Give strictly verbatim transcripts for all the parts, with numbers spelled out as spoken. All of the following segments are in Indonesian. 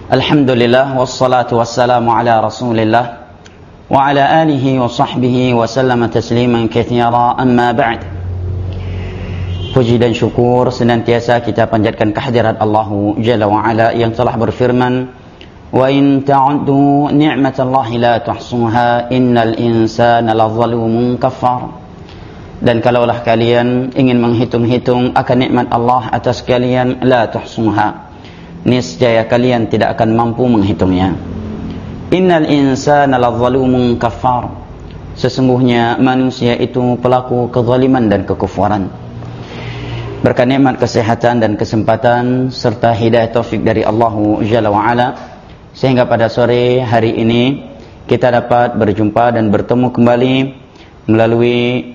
Alhamdulillah wassalatu wassalamu ala Rasulillah wa ala alihi wa sahbihi wa sallama tasliman katsira, amma ba'd. Puji dan syukur senantiasa kita panjatkan kehadirat Allah Jalla wa Ala yang telah berfirman, wa in ta'uddu ni'matallahi la tuhsuha innal insana lazalumun kafar. Dan kalaulah kalian ingin menghitung-hitung akan nikmat Allah atas kalian, la tuhsuha, niscaya kalian tidak akan mampu menghitungnya. Innal insana lazalumun kafar, sesungguhnya manusia itu pelaku kezaliman dan kekufuran. Berkat nikmat kesehatan dan kesempatan serta hidayah taufik dari Allah Jalla wa Ala, sehingga pada sore hari ini kita dapat berjumpa dan bertemu kembali melalui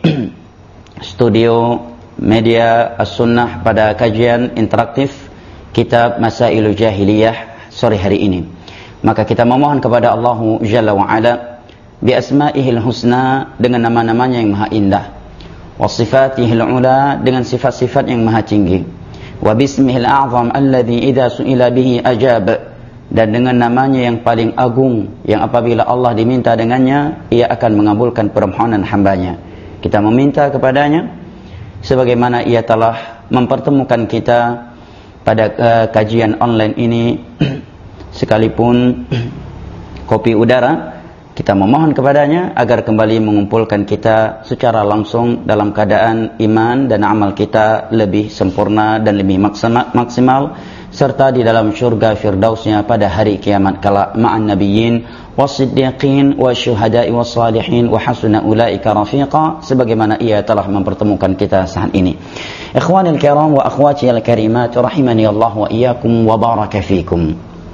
studio media As-Sunnah pada kajian interaktif kitab Masailul Jahiliyah sore hari ini. Maka kita memohon kepada Allah Jalla wa Ala bi asma'ihil husna, dengan nama-namanya yang maha indah, wa sifatihil ula, dengan sifat-sifat yang maha tinggi, wa bismihil a'zam alladhi idza su'ila bihi ajab, dan dengan namanya yang paling agung yang apabila Allah diminta dengannya ia akan mengabulkan permohonan hambanya. Kita meminta kepadanya sebagaimana ia telah mempertemukan kita pada uh, kajian online ini sekalipun kopi udara, kita memohon kepadanya agar kembali mengumpulkan kita secara langsung dalam keadaan iman dan amal kita lebih sempurna dan lebih maksimal, maksimal serta di dalam syurga firdausnya pada hari kiamat kala ma'an nabiyyin wasiddiqin wasyuhada'i wassalihin wa hasuna ulaika rafiqa, sebagaimana ia telah mempertemukan kita saat ini. Ikhwanil kiram wa akhwati al-karimat rahimani Allah wa iyyakum wa baraka fikum.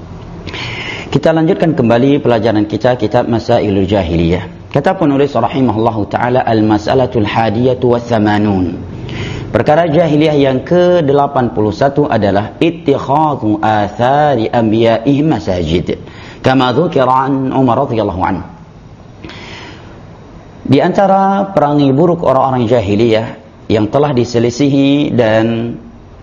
Kita lanjutkan kembali pelajaran kita kitab Masailul Jahiliyah. Kata penulis rahimahullahu taala, al-mas'alatul hadiyatu wa thamanun. Perkara jahiliyah yang ke delapan puluh satu adalah ittikhadhu athari anbiya'ih masajid, kama dzukira an Umar radhiyallahu anhu. Di antara perangai buruk orang-orang jahiliyah yang telah diselisihi dan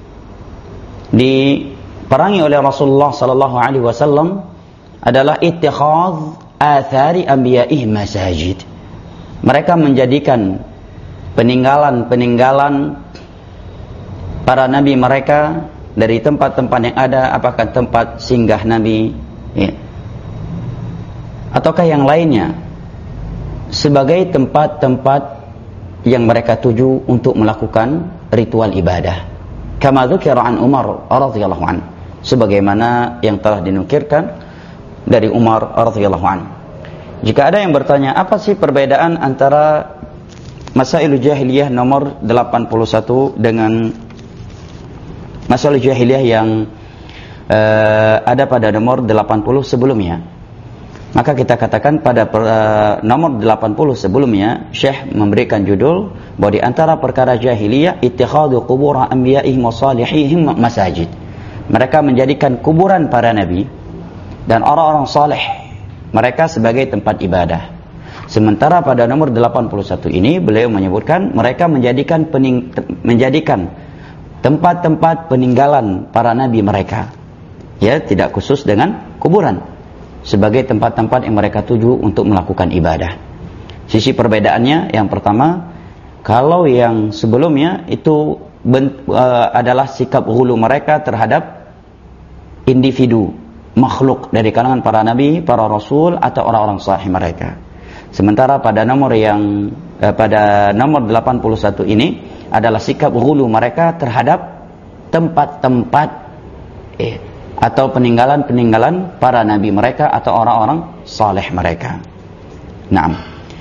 diperangi oleh Rasulullah sallallahu alaihi wasallam adalah ittikhadh athari anbiya'ih masajid. Mereka menjadikan peninggalan-peninggalan para nabi mereka dari tempat-tempat yang ada, apakah tempat singgah nabi ya, ataukah yang lainnya, sebagai tempat-tempat yang mereka tuju untuk melakukan ritual ibadah. Kama dzukira an Umar radhiyallahu anhu, sebagaimana yang telah dinukirkan dari Umar radhiyallahu anhu. Jika ada yang bertanya, apa sih perbedaan antara Masailul Jahiliyah nomor delapan puluh satu dengan Masailul Jahiliyah yang uh, ada pada nomor delapan puluh sebelumnya? Maka kita katakan pada per, uh, nomor delapan puluh sebelumnya Syekh memberikan judul bahwa di antara perkara jahiliyah ittikhadhu qubur anbiya'ihim wa salihihim masajid. Mereka menjadikan kuburan para nabi dan orang-orang saleh mereka sebagai tempat ibadah. Sementara pada nomor delapan puluh satu ini beliau menyebutkan mereka menjadikan pening, menjadikan tempat-tempat peninggalan para nabi mereka, ya, tidak khusus dengan kuburan, sebagai tempat-tempat yang mereka tuju untuk melakukan ibadah. Sisi perbedaannya, yang pertama, kalau yang sebelumnya itu bent, uh, adalah sikap ghulu mereka terhadap individu, makhluk dari kalangan para nabi, para rasul atau orang-orang saleh mereka. Sementara pada nomor yang eh, pada nomor delapan puluh satu ini adalah sikap ghulu mereka terhadap tempat-tempat eh, atau peninggalan-peninggalan para nabi mereka atau orang-orang saleh mereka. Naam.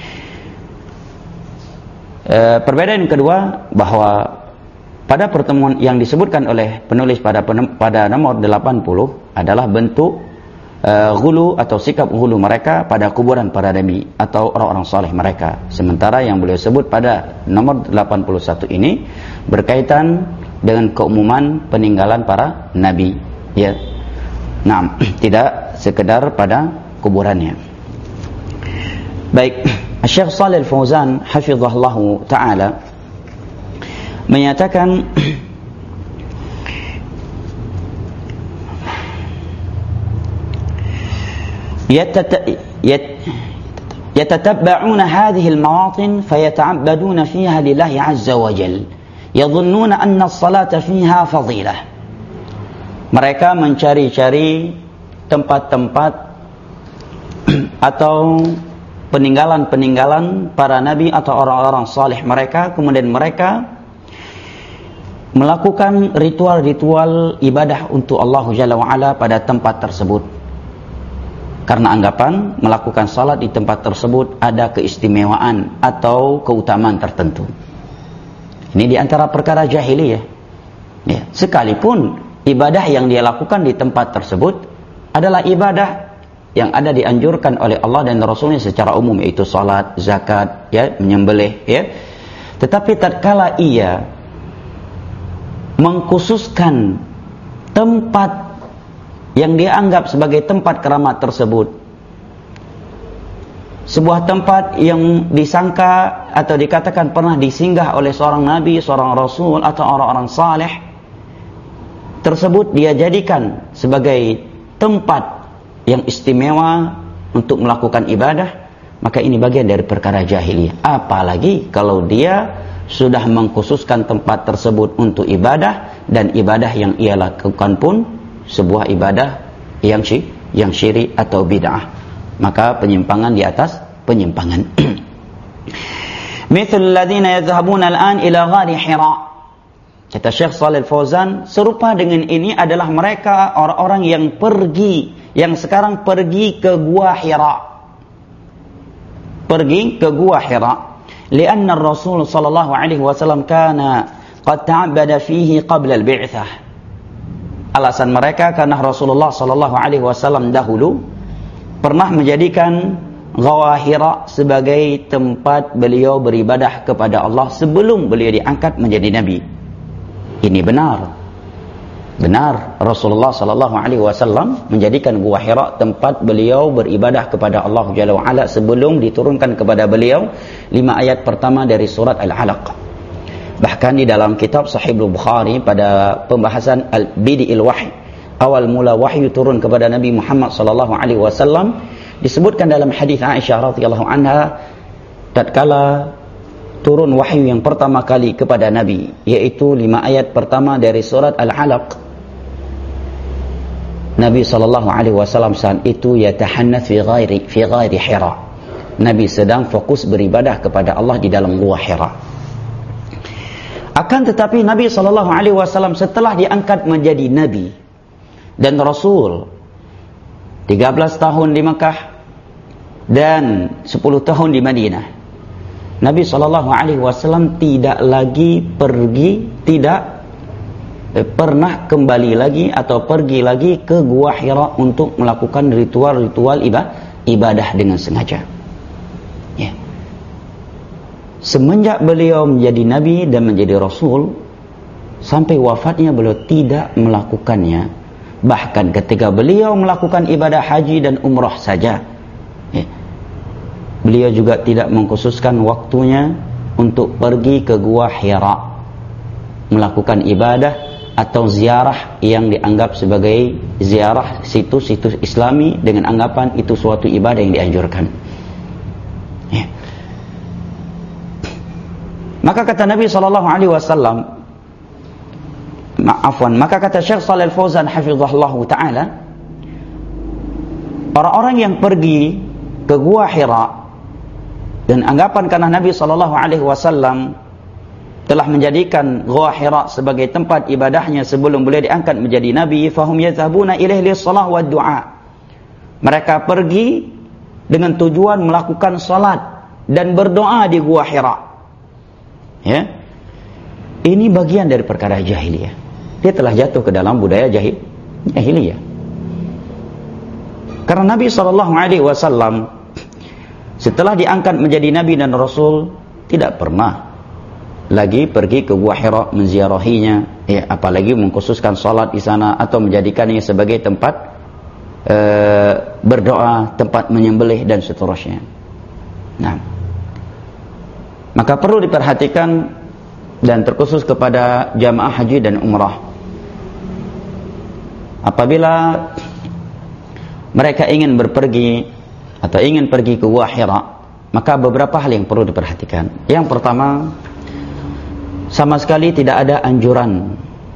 E, perbedaan yang kedua, bahwa pada pertemuan yang disebutkan oleh penulis pada pada nomor delapan puluh adalah bentuk uh, ghulu atau sikap ghulu mereka pada kuburan para nabi atau orang-orang saleh mereka. Sementara yang beliau sebut pada nomor delapan puluh satu ini berkaitan dengan keumuman peninggalan para nabi, ya. Nah, tidak sekedar pada kuburannya. Baik, Syekh Shalih Al-Fauzan hafizahullahu taala menyatakan يتتبعون هذه المواطن فيتعبدون فيها لله عز وجل يظنون أن الصلاة فيها فضيلة. Mereka mencari-cari tempat-tempat atau peninggalan-peninggalan para nabi atau orang-orang saleh mereka, kemudian mereka melakukan ritual-ritual ibadah untuk Allah Jalla wa'ala pada tempat tersebut, karena anggapan melakukan salat di tempat tersebut ada keistimewaan atau keutamaan tertentu. Ini di antara perkara jahiliyah, ya. Sekalipun ibadah yang dia lakukan di tempat tersebut adalah ibadah yang ada dianjurkan oleh Allah dan Rasulnya secara umum, yaitu salat, zakat, ya, menyembelih, ya. Tetapi tatkala ia mengkhususkan tempat yang dia anggap sebagai tempat keramat tersebut, sebuah tempat yang disangka atau dikatakan pernah disinggah oleh seorang nabi, seorang rasul atau orang-orang saleh, tersebut dia jadikan sebagai tempat yang istimewa untuk melakukan ibadah, maka ini bagian dari perkara jahiliyah. Apalagi kalau dia sudah mengkhususkan tempat tersebut untuk ibadah, dan ibadah yang ia lakukan pun sebuah ibadah yang syirik, yang syirik atau bid'ah, maka penyimpangan di atas penyimpangan. Mithl alladziina yadhhabuna al-an ila ghari Hira. Kata Syekh Shalih Al-Fauzan, serupa dengan ini adalah mereka orang-orang yang pergi, yang sekarang pergi ke Gua Hira. Pergi ke Gua Hira. Lianna Rasul sallallahu alaihi wasallam kana qad ta'abbada fihi qabla al-bi'tsah. Alasan mereka karena Rasulullah sallallahu alaihi wasallam dahulu pernah menjadikan Gua Hira sebagai tempat beliau beribadah kepada Allah sebelum beliau diangkat menjadi nabi. Ini benar. Benar, Rasulullah sallallahu alaihi wasallam menjadikan Gua Hira tempat beliau beribadah kepada Allah Jalla wa Ala sebelum diturunkan kepada beliau lima ayat pertama dari surat Al-Alaq. Bahkan di dalam kitab Sahih Bukhari pada pembahasan Al-Bidi'il Wahyi, awal mula wahyu turun kepada Nabi Muhammad sallallahu alaihi wasallam, disebutkan dalam hadis Aisyah radhiyallahu anha tatkala turun wahyu yang pertama kali kepada Nabi, yaitu lima ayat pertama dari surat Al-Alaq. Nabi sallallahu alaihi wasallam saat itu yatahannath fi ghairi fi ghairi Hira. Nabi sedang fokus beribadah kepada Allah di dalam Gua Hira. Akan tetapi Nabi sallallahu alaihi wasallam setelah diangkat menjadi nabi dan rasul, tiga belas tahun di Mekah dan sepuluh tahun di Madinah, Nabi sallallahu alaihi wasallam tidak lagi pergi, tidak eh, pernah kembali lagi atau pergi lagi ke Gua Hira untuk melakukan ritual-ritual ibadah dengan sengaja. Ya. Semenjak beliau menjadi nabi dan menjadi rasul sampai wafatnya beliau tidak melakukannya. Bahkan ketika beliau melakukan ibadah haji dan umrah saja, ya, beliau juga tidak mengkhususkan waktunya untuk pergi ke Gua Hira melakukan ibadah atau ziarah yang dianggap sebagai ziarah situs-situs Islami dengan anggapan itu suatu ibadah yang dianjurkan. Ya. Maka kata Nabi sallallahu alaihi wasallam, maafwan, maka kata Syekh Shalih Al-Fauzan hafizahullahu taala, orang-orang yang pergi ke Gua Hira dan anggapan karena Nabi sallallahu alaihi wasallam telah menjadikan Gua Hira sebagai tempat ibadahnya sebelum beliau diangkat menjadi nabi, fahum yadhhabuna ilaihi lis-shalah wa du'a. Mereka pergi dengan tujuan melakukan salat dan berdoa di Gua Hira. Ya. Ini bagian dari perkara jahiliyah. Dia telah jatuh ke dalam budaya jahil, jahiliyah. Karena Nabi sallallahu alaihi wasallam setelah diangkat menjadi nabi dan rasul tidak pernah lagi pergi ke Gua Hira menziarahinya, ya, apalagi mengkhususkan salat di sana atau menjadikannya sebagai tempat e, berdoa, tempat menyembelih dan seterusnya. Nah, maka perlu diperhatikan dan terkhusus kepada jamaah haji dan umrah. Apabila mereka ingin berpergi atau ingin pergi ke Gua Hira, maka beberapa hal yang perlu diperhatikan. Yang pertama, sama sekali tidak ada anjuran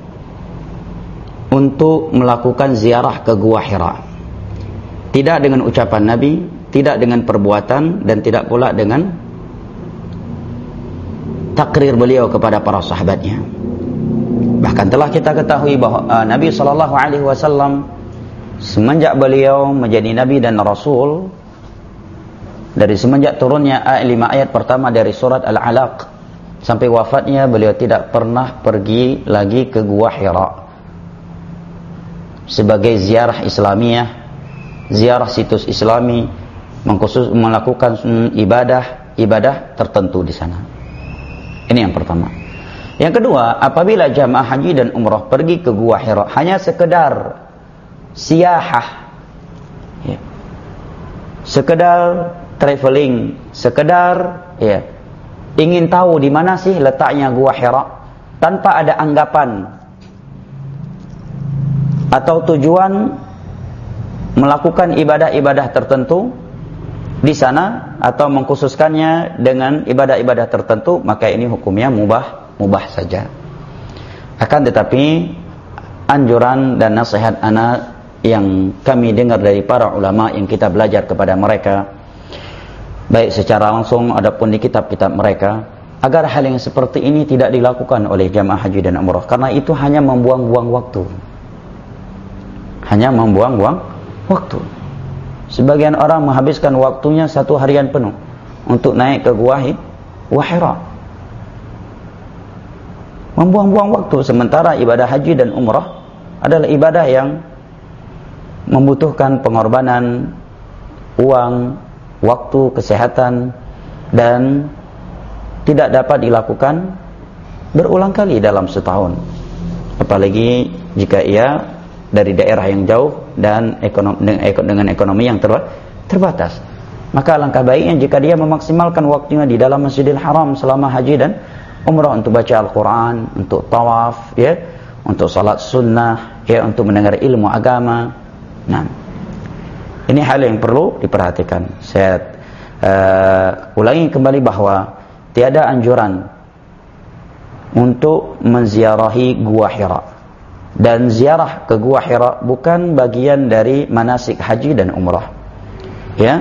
untuk melakukan ziarah ke Gua Hira. Tidak dengan ucapan Nabi, tidak dengan perbuatan, dan tidak pula dengan takrir beliau kepada para sahabatnya. Bahkan telah kita ketahui bahawa uh, Nabi sallallahu alaihi wasallam semenjak beliau menjadi Nabi dan Rasul, dari semenjak turunnya lima ayat pertama dari surat Al-Alaq sampai wafatnya, beliau tidak pernah pergi lagi ke Gua Hira sebagai ziarah Islamiyah, ziarah situs Islami, mengkhusus melakukan ibadah ibadah tertentu di sana. Ini yang pertama. Yang kedua, apabila jamaah haji dan umrah pergi ke Gua Hira hanya sekedar siyahah, ya, sekedar traveling, sekedar ya, ingin tahu di mana sih letaknya Gua Hira, tanpa ada anggapan atau tujuan melakukan ibadah-ibadah tertentu di sana atau mengkhususkannya dengan ibadah-ibadah tertentu, maka ini hukumnya mubah, mubah saja. Akan tetapi anjuran dan nasihat anak yang kami dengar dari para ulama yang kita belajar kepada mereka, baik secara langsung ataupun di kitab-kitab mereka, agar hal yang seperti ini tidak dilakukan oleh jamaah haji dan umrah, karena itu hanya membuang-buang waktu. Hanya membuang-buang waktu. Sebagian orang menghabiskan waktunya satu harian penuh untuk naik ke Gua Hira, membuang-buang waktu, sementara ibadah haji dan umrah adalah ibadah yang membutuhkan pengorbanan uang, waktu, kesehatan, dan tidak dapat dilakukan berulang kali dalam setahun, apalagi jika ia dari daerah yang jauh dan ekonomi, dengan ekonomi yang terbatas. Maka alangkah baiknya jika dia memaksimalkan waktunya di dalam Masjidil Haram selama haji dan umrah, untuk baca Al-Quran, untuk tawaf, ya, untuk salat sunnah, ya, untuk mendengar ilmu agama. Nah, ini hal yang perlu diperhatikan. Saya uh, ulangi kembali bahwa tiada anjuran untuk menziarahi Gua Hira, dan ziarah ke Gua Hira bukan bagian dari manasik haji dan umrah. Ya,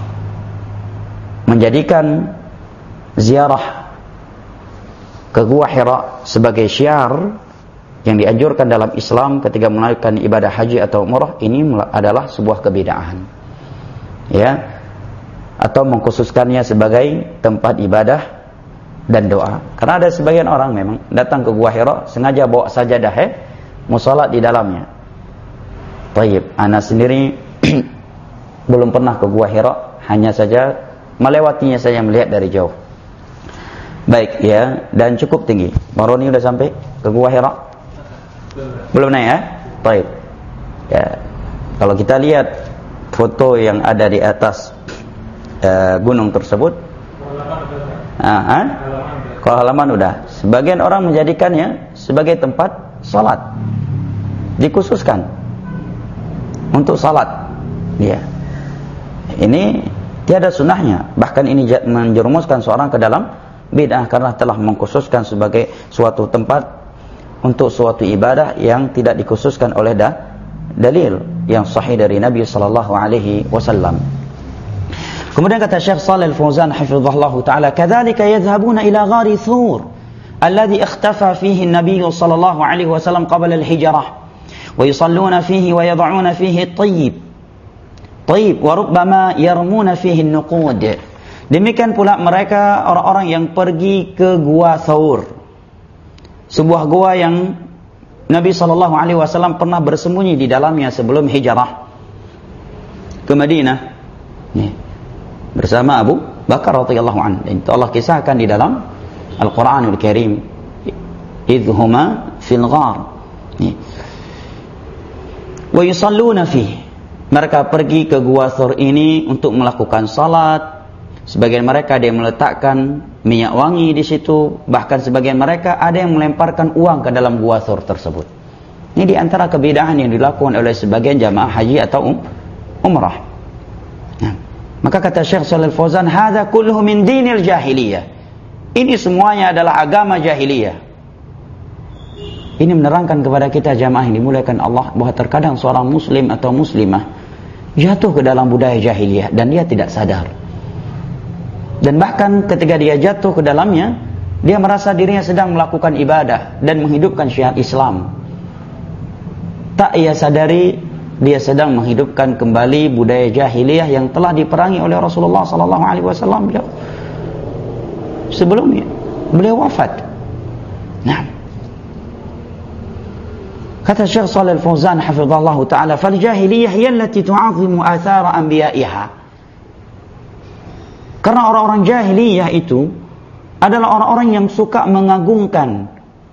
menjadikan ziarah ke Gua Hira sebagai syiar yang dianjurkan dalam Islam ketika melakukan ibadah haji atau umrah, ini adalah sebuah kebid'ahan. Ya, atau mengkhususkannya sebagai tempat ibadah dan doa. Karena ada sebagian orang memang datang ke Gua Hira sengaja bawa sajadah, eh, mau salat di dalamnya. Taib, ana sendiri belum pernah ke Gua Hira, hanya saja melewatinya saja, melihat dari jauh. Baik, ya, dan cukup tinggi. Maroni udah sampai ke Gua Hira? Belum naik, ya? Taib. Ya, kalau kita lihat foto yang ada di atas uh, gunung tersebut, ah, ah? Kalau halaman udah, sebagian orang menjadikannya sebagai tempat salat, dikhususkan untuk salat. Ya, ini tiada sunnahnya, bahkan ini menjerumuskan seorang ke dalam bid'ah, karena telah mengkhususkan sebagai suatu tempat untuk suatu ibadah yang tidak dikhususkan oleh da, dalil yang sahih dari Nabi sallallahu alaihi wasallam. Kemudian kata Syekh Shalih Al-Fauzan hafizahullahu taala, kadzalika yadhhabuna ila ghari Thur alladhi ikhtafa fihi an-nabiy sallallahu alaihi wasallam qabla al-hijrah wa yusalluna fihi wa yad'una fihi at-tayyib tayyib wa rubbama yarmuna fihi an-nuqud. Demikian pula mereka orang-orang yang pergi ke Gua Thur, sebuah gua yang Nabi sallallahu alaihi wasallam pernah bersembunyi di dalamnya sebelum hijrah ke Madinah, nih, bersama Abu Bakar radhiyallahu anhu. Itu Allah kisahkan di dalam Al-Qur'anul Karim, idhuma fil ghar, nih, wa yusalluna fihi. Mereka pergi ke Gua Thur ini untuk melakukan salat. Sebagian mereka ada yang meletakkan minyak wangi di situ, bahkan sebagian mereka ada yang melemparkan uang ke dalam Gua Thur tersebut. Ini di antara kebid'ahan yang dilakukan oleh sebagian jamaah haji atau um, umrah. Nah, maka kata Syekh Shalih Al-Fauzan, hadza kulluhu min dinil jahiliyah. Ini semuanya adalah agama jahiliyah. Ini menerangkan kepada kita jamaah ini dimuliakan Allah bahwa terkadang seorang muslim atau muslimah jatuh ke dalam budaya jahiliyah dan dia tidak sadar. Dan bahkan ketika dia jatuh ke dalamnya, dia merasa dirinya sedang melakukan ibadah dan menghidupkan syiar Islam. Tak ia sadari dia sedang menghidupkan kembali budaya jahiliyah yang telah diperangi oleh Rasulullah sallallahu alaihi wasallam sebelumnya beliau wafat. Nah, kata Syekh Shalih Al-Fauzan hafizallahu taala, "Fal jahiliyah hiya allati tu'azzimu athara anbiya'iha." Karena orang-orang jahiliyah itu adalah orang-orang yang suka mengagungkan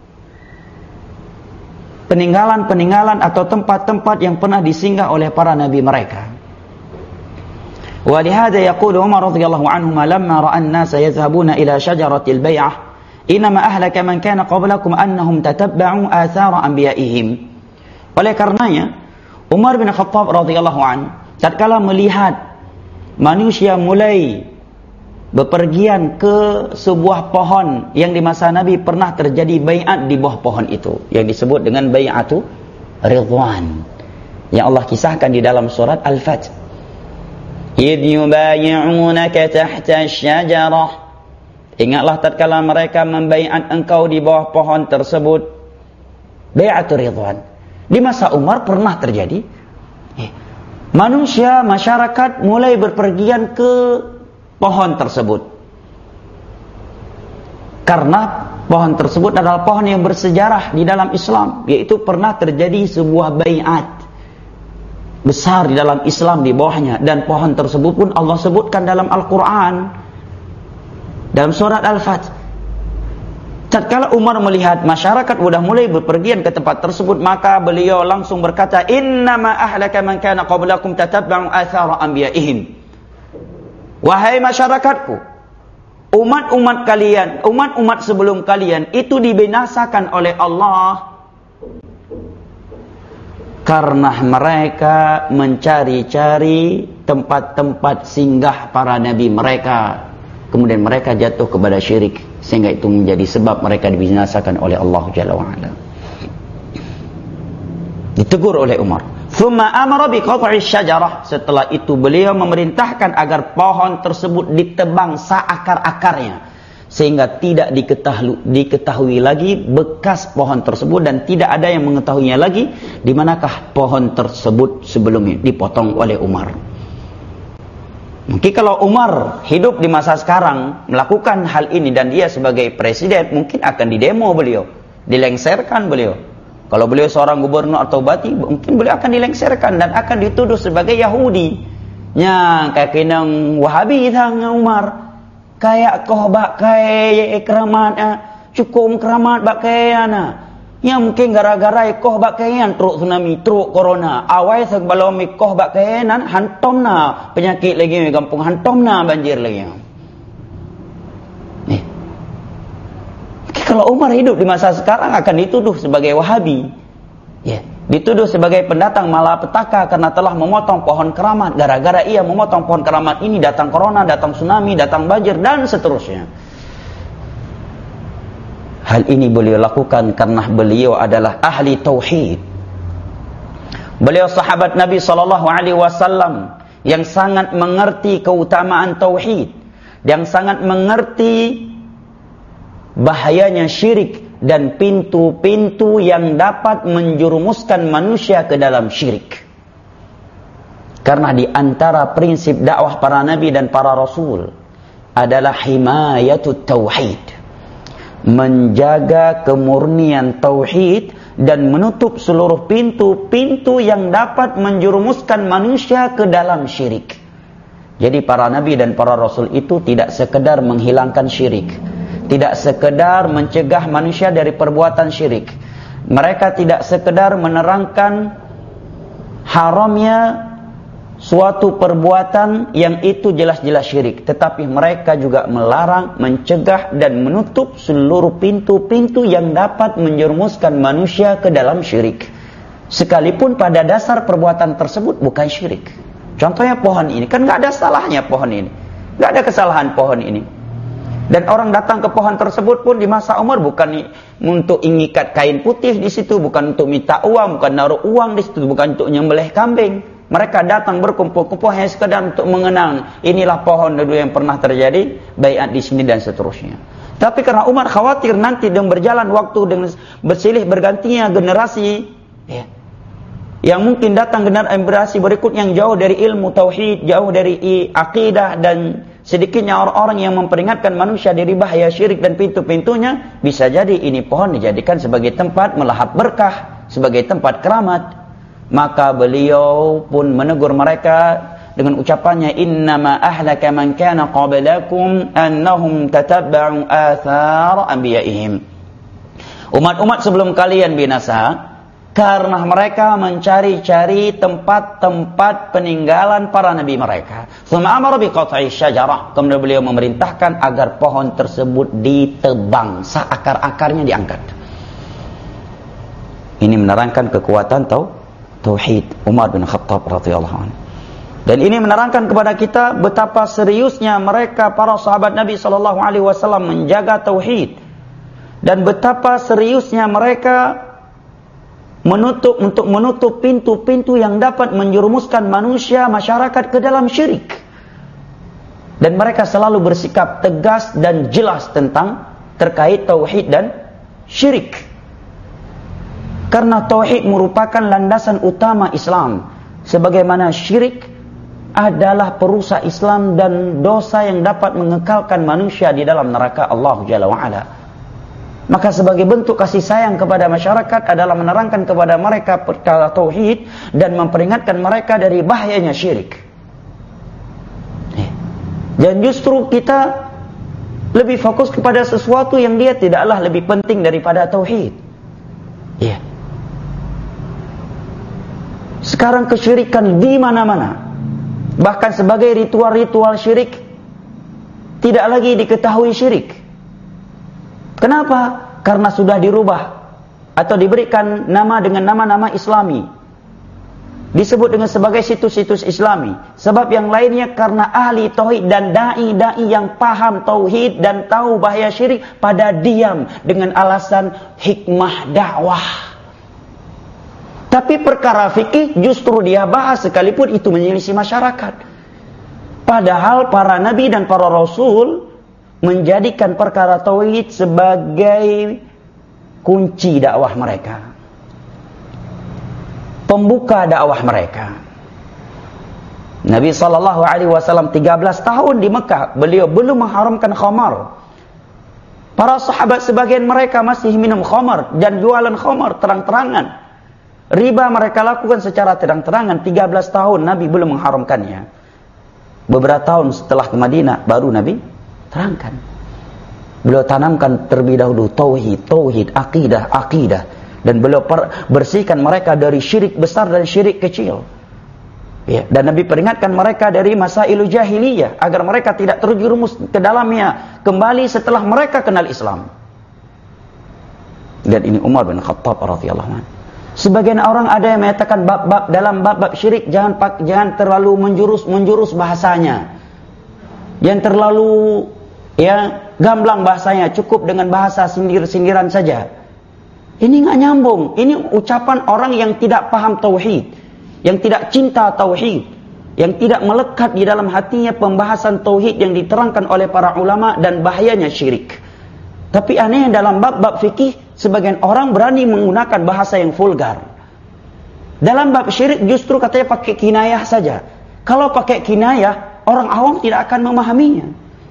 peninggalan-peninggalan atau tempat-tempat yang pernah disinggah oleh para nabi mereka. Wa lihada yaqulu Umar radhiyallahu anhu lamma ra'a an-nasa yadhhabuna ila shajaratil bai'ah inma ahlaka man kana qablakum annahum tatabba'u athara anbiya'ihim. Oleh karenanya Umar bin Khattab radhiyallahu anhu tatkala melihat manusia mulai bepergian ke sebuah pohon yang di masa Nabi pernah terjadi bai'at di bawah pohon itu yang disebut dengan bai'atu Ridwan yang Allah kisahkan di dalam surat Al-Fath. Idh yubayi'unaka tahta asy-syajarah. Ingatlah tatkala mereka membai'at engkau di bawah pohon tersebut. Bai'atu Ridwan. Di masa Umar pernah terjadi. Manusia, masyarakat mulai berpergian ke pohon tersebut. Karena pohon tersebut adalah pohon yang bersejarah di dalam Islam, yaitu pernah terjadi sebuah bai'at besar di dalam Islam di bawahnya, dan pohon tersebut pun Allah sebutkan dalam Al-Quran dalam surat Al-Fath. Tatkala Umar melihat masyarakat sudah mulai berpergian ke tempat tersebut, maka beliau langsung berkata, innama ahlaka man kana qablakum tatabba'u athara anbiya'ihim. Wahai masyarakatku, umat-umat kalian, umat-umat sebelum kalian itu dibinasakan oleh Allah karena mereka mencari-cari tempat-tempat singgah para nabi mereka. Kemudian mereka jatuh kepada syirik, sehingga itu menjadi sebab mereka dibinasakan oleh Allah Jalla wa'ala. Ditegur oleh Umar. Thumma amara biqat'i syajarah. Setelah itu beliau memerintahkan agar pohon tersebut ditebang seakar-akarnya, sehingga tidak diketahui, diketahui lagi bekas pohon tersebut, dan tidak ada yang mengetahuinya lagi di manakah pohon tersebut sebelumnya dipotong oleh Umar. Mungkin kalau Umar hidup di masa sekarang melakukan hal ini dan dia sebagai presiden, mungkin akan didemo beliau, dilengserkan beliau. Kalau beliau seorang gubernur atau bupati, mungkin beliau akan dilengserkan dan akan dituduh sebagai Yahudi. Nya kayak kinang Wahabi thang Umar. Kayak kau bak kayak keramat ah, cukup keramat bak kayak na. Ya mungkin gara-gara kau bak kayak truk tsunami, truk corona. Awal sebelum kau bak kayak nan hantom na penyakit lagi di kampung, hantom na banjir lagi. Nih. Kalau Umar hidup di masa sekarang akan dituduh sebagai Wahabi. Ya, dituduh sebagai pendatang malapetaka karena telah memotong pohon keramat. Gara-gara ia memotong pohon keramat ini datang corona, datang tsunami, datang banjir dan seterusnya. Hal ini beliau lakukan karena beliau adalah ahli tauhid. Beliau sahabat Nabi sallallahu alaihi wasallam yang sangat mengerti keutamaan tauhid, yang sangat mengerti bahayanya syirik dan pintu-pintu yang dapat menjerumuskan manusia ke dalam syirik. Karena di antara prinsip dakwah para nabi dan para rasul adalah himayatut tauhid, menjaga kemurnian tauhid dan menutup seluruh pintu-pintu yang dapat menjerumuskan manusia ke dalam syirik. Jadi para nabi dan para rasul itu tidak sekedar menghilangkan syirik, tidak sekedar mencegah manusia dari perbuatan syirik. Mereka tidak sekedar menerangkan haramnya suatu perbuatan yang itu jelas-jelas syirik, tetapi mereka juga melarang, mencegah dan menutup seluruh pintu-pintu yang dapat menjerumuskan manusia ke dalam syirik, sekalipun pada dasar perbuatan tersebut bukan syirik. Contohnya pohon ini, kan nggak ada salahnya pohon ini, nggak ada kesalahan pohon ini. Dan orang datang ke pohon tersebut pun di masa Umar bukan untuk mengikat kain putih di situ, bukan untuk minta uang, bukan naruh uang di situ, bukan untuk nyembelih kambing. Mereka datang berkumpul-kumpul hanya sekedar untuk mengenang inilah pohon dulu yang pernah terjadi baiat di sini dan seterusnya. Tapi karena Umar khawatir nanti dengan berjalan waktu dengan bersilih bergantinya generasi, ya, yang mungkin datang generasi berikut yang jauh dari ilmu tauhid, jauh dari akidah, dan sedikitnya orang-orang yang memperingatkan manusia dari bahaya syirik dan pintu-pintunya, bisa jadi ini pohon dijadikan sebagai tempat melahap berkah, sebagai tempat keramat. Maka beliau pun menegur mereka dengan ucapannya, innama ahlaka man kana qablakum annahum tatabba'u athar anbiya'ihim. Umat-umat sebelum kalian binasa karena mereka mencari-cari tempat-tempat peninggalan para nabi mereka. Tsumma amara bi qat'i syajarah. Kemudian beliau memerintahkan agar pohon tersebut ditebang, seakar-akarnya diangkat. Ini menerangkan kekuatan tau tauhid Umar bin Khattab radhiyallahu anhu. Dan ini menerangkan kepada kita betapa seriusnya mereka para sahabat Nabi sallallahu alaihi wasallam menjaga tauhid, dan betapa seriusnya mereka menutup untuk menutup pintu-pintu yang dapat menjerumuskan manusia masyarakat ke dalam syirik. Dan mereka selalu bersikap tegas dan jelas tentang terkait tauhid dan syirik. Karena tauhid merupakan landasan utama Islam, sebagaimana syirik adalah perusak Islam dan dosa yang dapat mengekalkan manusia di dalam neraka Allah Jalla wa Ala. Maka sebagai bentuk kasih sayang kepada masyarakat adalah menerangkan kepada mereka perkara tauhid dan memperingatkan mereka dari bahayanya syirik. Dan justru kita lebih fokus kepada sesuatu yang dia tidaklah lebih penting daripada tauhid. Iya. Sekarang kesyirikan di mana-mana. Bahkan sebagai ritual-ritual syirik tidak lagi diketahui syirik. Kenapa? Karena sudah dirubah atau diberikan nama dengan nama-nama Islami, disebut dengan sebagai situs-situs Islami. Sebab yang lainnya karena ahli tauhid dan dai-dai yang paham tauhid dan tahu bahaya syirik pada diam dengan alasan hikmah dakwah. Tapi perkara fikih justru dia bahas sekalipun itu menyelisih masyarakat. Padahal para nabi dan para rasul menjadikan perkara tauhid sebagai kunci dakwah mereka, pembuka dakwah mereka. Nabi sallallahu alaihi wasallam tiga belas tahun di Mekah, beliau belum mengharamkan khamar. Para sahabat sebagian mereka masih minum khamar dan jualan khamar terang-terangan. Riba mereka lakukan secara terang-terangan. Tiga belas tahun Nabi belum mengharamkannya. Beberapa tahun setelah ke Madinah baru Nabi terangkan. Beliau tanamkan terlebih dahulu tauhid, tauhid, akidah, akidah, dan beliau bersihkan mereka dari syirik besar dan syirik kecil. Ya, dan Nabi peringatkan mereka dari masailu jahiliyah agar mereka tidak terjerumus ke dalamnya kembali setelah mereka kenal Islam. Dan ini Umar bin Khattab radhiyallahu anhu. Sebagian orang ada yang mengatakan bab-bab dalam bab-bab syirik jangan jangan terlalu menjurus menjurus bahasanya. Yang terlalu ya gamblang bahasanya, cukup dengan bahasa sindir-sindiran saja. Ini nggak nyambung. Ini ucapan orang yang tidak paham tauhid, yang tidak cinta tauhid, yang tidak melekat di dalam hatinya pembahasan tauhid yang diterangkan oleh para ulama dan bahayanya syirik. Tapi aneh dalam bab-bab fikih sebagian orang berani menggunakan bahasa yang vulgar. Dalam bab syirik justru katanya pakai kinayah saja. Kalau pakai kinayah, orang awam tidak akan memahaminya.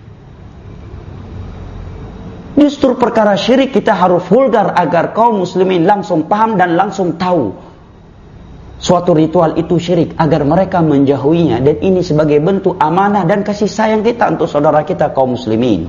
Justru perkara syirik kita harus vulgar agar kaum muslimin langsung paham dan langsung tahu suatu ritual itu syirik, agar mereka menjauhinya. Dan ini sebagai bentuk amanah dan kasih sayang kita untuk saudara kita kaum muslimin.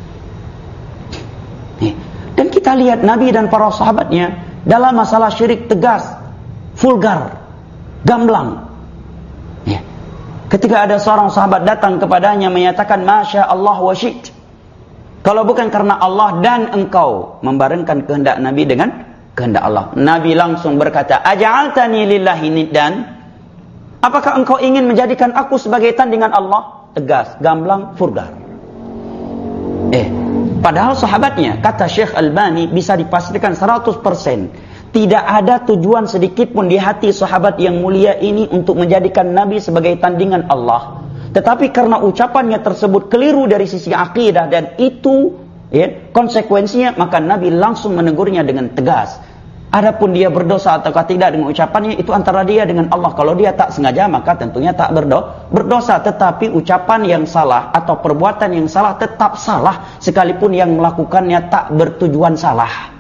Dan kita lihat Nabi dan para sahabatnya dalam masalah syirik tegas, vulgar, gamblang. Ya. Ketika ada seorang sahabat datang kepadanya menyatakan Masya Allah wa syi'ta, kalau bukan karena Allah dan engkau, membarengkan kehendak Nabi dengan kehendak Allah. Nabi langsung berkata, Aja'altani lillahi niddan. Apakah engkau ingin menjadikan aku sebagai tandingan Allah? Tegas, gamblang, vulgar. Eh, padahal sahabatnya, kata Syekh Albani, bisa dipastikan seratus persen. Tidak ada tujuan sedikit pun di hati sahabat yang mulia ini untuk menjadikan Nabi sebagai tandingan Allah. Tetapi karena ucapannya tersebut keliru dari sisi akidah dan itu ya, konsekuensinya, maka Nabi langsung menegurnya dengan tegas. Adapun dia berdosa atau tidak dengan ucapannya, itu antara dia dengan Allah. Kalau dia tak sengaja, maka tentunya tak berdo berdosa. Tetapi ucapan yang salah atau perbuatan yang salah tetap salah, sekalipun yang melakukannya tak bertujuan salah.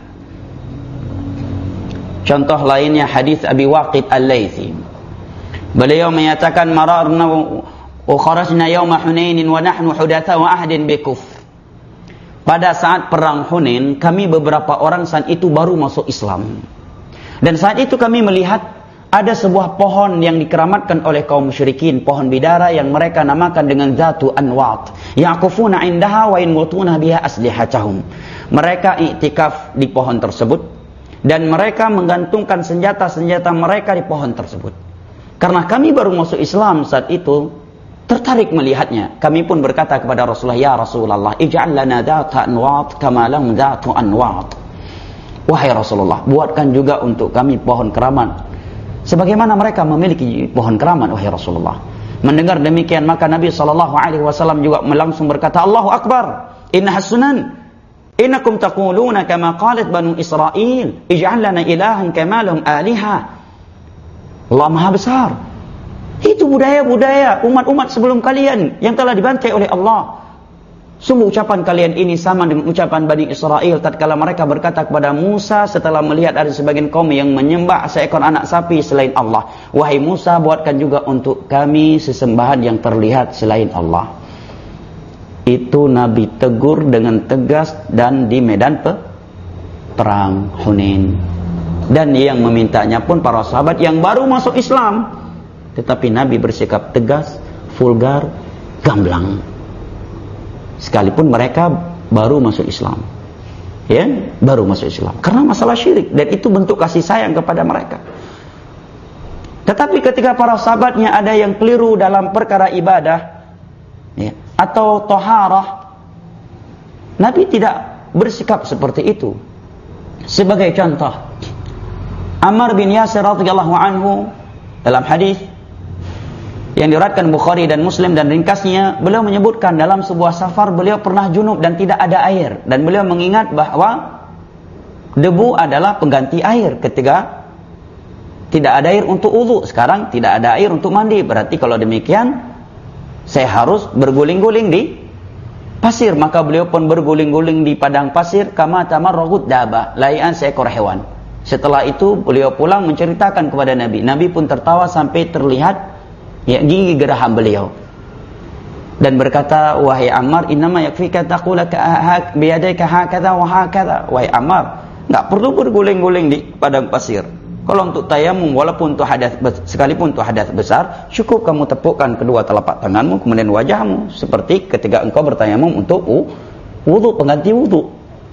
Contoh lainnya hadis Abi Waqid Al-Laythi. Beliau menyatakan, mararna wa kharajna yawma Hunainin wa nahnu hudatha wa ahdin bikufr. Pada saat perang Hunain, kami beberapa orang saat itu baru masuk Islam. Dan saat itu kami melihat ada sebuah pohon yang dikeramatkan oleh kaum musyrikin, pohon bidara yang mereka namakan dengan Zatu Anwat. Yaqufuna indaha wa yanwutuna biha aslihatahum. Mereka iktikaf di pohon tersebut dan mereka menggantungkan senjata-senjata mereka di pohon tersebut. Karena kami baru masuk Islam saat itu, tertarik melihatnya. Kami pun berkata kepada Rasulullah, ya Rasulullah, ij'al lana dhata anwat kama lahum dhatu anwat. Wahai Rasulullah, buatkan juga untuk kami pohon keramat sebagaimana mereka memiliki pohon keramat, wahai Rasulullah. Mendengar demikian, maka Nabi sallallahu alaihi wasallam juga langsung berkata, Allahu Akbar, innaha sunan, innakum taquluna kama qalat banu Israil, ij'al lana ilahan kama lahum aliha. Allah Maha Besar. Itu budaya-budaya umat-umat sebelum kalian yang telah dibantai oleh Allah. Sungguh ucapan kalian ini sama dengan ucapan Bani Israel tatkala mereka berkata kepada Musa setelah melihat ada sebagian kaum yang menyembah seekor anak sapi selain Allah. Wahai Musa, buatkan juga untuk kami sesembahan yang terlihat selain Allah. Itu Nabi tegur dengan tegas dan di medan pe perang Hunain. Dan yang memintanya pun para sahabat yang baru masuk Islam. Tetapi Nabi bersikap tegas, vulgar, gamblang. Sekalipun mereka baru masuk Islam. Ya, baru masuk Islam. Karena masalah syirik. Dan itu bentuk kasih sayang kepada mereka. Tetapi ketika para sahabatnya ada yang keliru dalam perkara ibadah, ya, atau toharah, Nabi tidak bersikap seperti itu. Sebagai contoh, Ammar bin Yasir radhiyallahu anhu dalam hadis yang diriwayatkan Bukhari dan Muslim dan ringkasnya, beliau menyebutkan dalam sebuah safar beliau pernah junub dan tidak ada air, dan beliau mengingat bahwa debu adalah pengganti air ketika tidak ada air untuk wudu. Sekarang tidak ada air untuk mandi, berarti kalau demikian saya harus berguling-guling di pasir. Maka beliau pun berguling-guling di padang pasir kama tamarrahud dabah, laian seekor hewan. Setelah itu beliau pulang menceritakan kepada Nabi. Nabi pun tertawa sampai terlihat ya gigi geraham beliau dan berkata, wahai Ammar, innama yakfika taqula biyadayka hakadha wa hakadha. Wahai Ammar, enggak perlu berguling-guling di padang pasir. Kalau untuk tayamum, walaupun untuk hadas, sekalipun untuk hadas besar, cukup kamu tepukkan kedua telapak tanganmu kemudian wajahmu seperti ketika engkau bertayamum untuk wudu, pengganti wudu.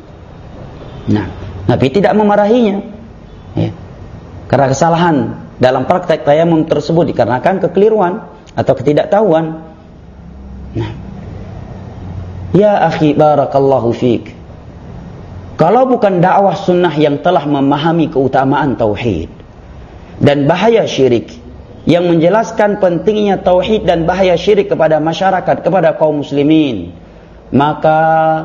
Nah, Nabi tidak memarahinya. Ya. Karena kesalahan dalam praktek tayamum tersebut dikarenakan kekeliruan atau ketidaktahuan. Nah, ya akhi barakallahu fiik, kalau bukan dakwah sunnah yang telah memahami keutamaan tauhid dan bahaya syirik, yang menjelaskan pentingnya tauhid dan bahaya syirik kepada masyarakat, kepada kaum muslimin, maka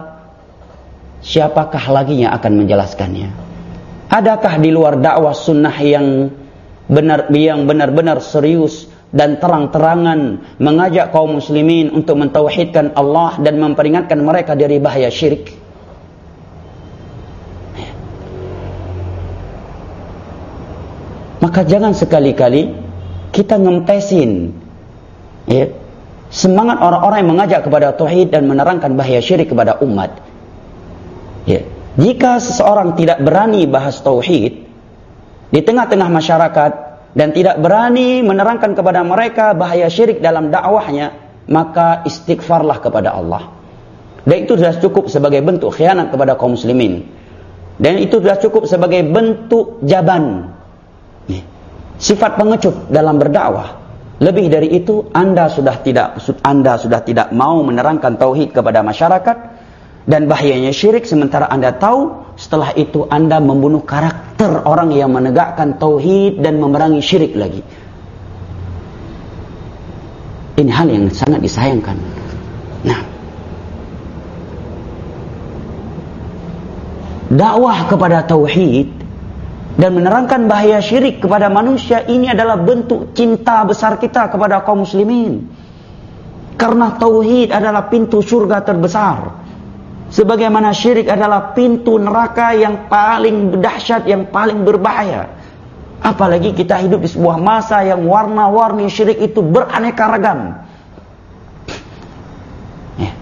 siapakah lagi yang akan menjelaskannya? Adakah di luar dakwah sunnah yang benar yang benar-benar serius dan terang-terangan mengajak kaum muslimin untuk mentauhidkan Allah dan memperingatkan mereka dari bahaya syirik? Maka jangan sekali-kali kita ngempesin ya, semangat orang-orang yang mengajak kepada tauhid dan menerangkan bahaya syirik kepada umat. Ya. Jika seseorang tidak berani bahas tauhid di tengah-tengah masyarakat dan tidak berani menerangkan kepada mereka bahaya syirik dalam dakwahnya, maka istighfarlah kepada Allah. Dan itu sudah cukup sebagai bentuk khianat kepada kaum muslimin. Dan itu sudah cukup sebagai bentuk jaban, sifat pengecut dalam berdakwah. Lebih dari itu, Anda sudah tidak Anda sudah tidak mau menerangkan tauhid kepada masyarakat dan bahayanya syirik, sementara Anda tahu setelah itu Anda membunuh karakter orang yang menegakkan tauhid dan memerangi syirik lagi. Ini hal yang sangat disayangkan. Nah, dakwah kepada tauhid dan menerangkan bahaya syirik kepada manusia ini adalah bentuk cinta besar kita kepada kaum muslimin. Karena tauhid adalah pintu surga terbesar, sebagaimana syirik adalah pintu neraka yang paling dahsyat, yang paling berbahaya. Apalagi kita hidup di sebuah masa yang warna-warni syirik itu beraneka ragam. Ya.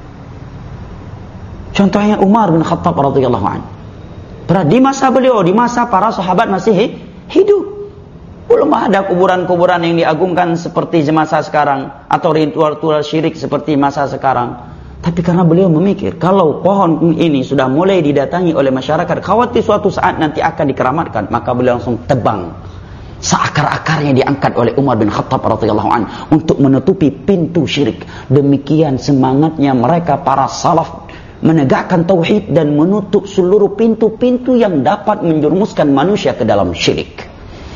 Contohnya Umar bin Khattab radhiyallahu anhu. Di masa beliau, di masa para sahabat masih hidup, belum ada kuburan-kuburan yang diagungkan seperti masa sekarang, atau ritual-ritual syirik seperti masa sekarang. Tapi karena beliau memikir, kalau pohon ini sudah mulai didatangi oleh masyarakat, khawatir suatu saat nanti akan dikeramatkan, maka beliau langsung tebang. Seakar-akarnya diangkat oleh Umar bin Khattab radhiyallahu anhu untuk menutupi pintu syirik. Demikian semangatnya mereka para salaf menegakkan tauhid dan menutup seluruh pintu-pintu yang dapat menjerumuskan manusia ke dalam syirik.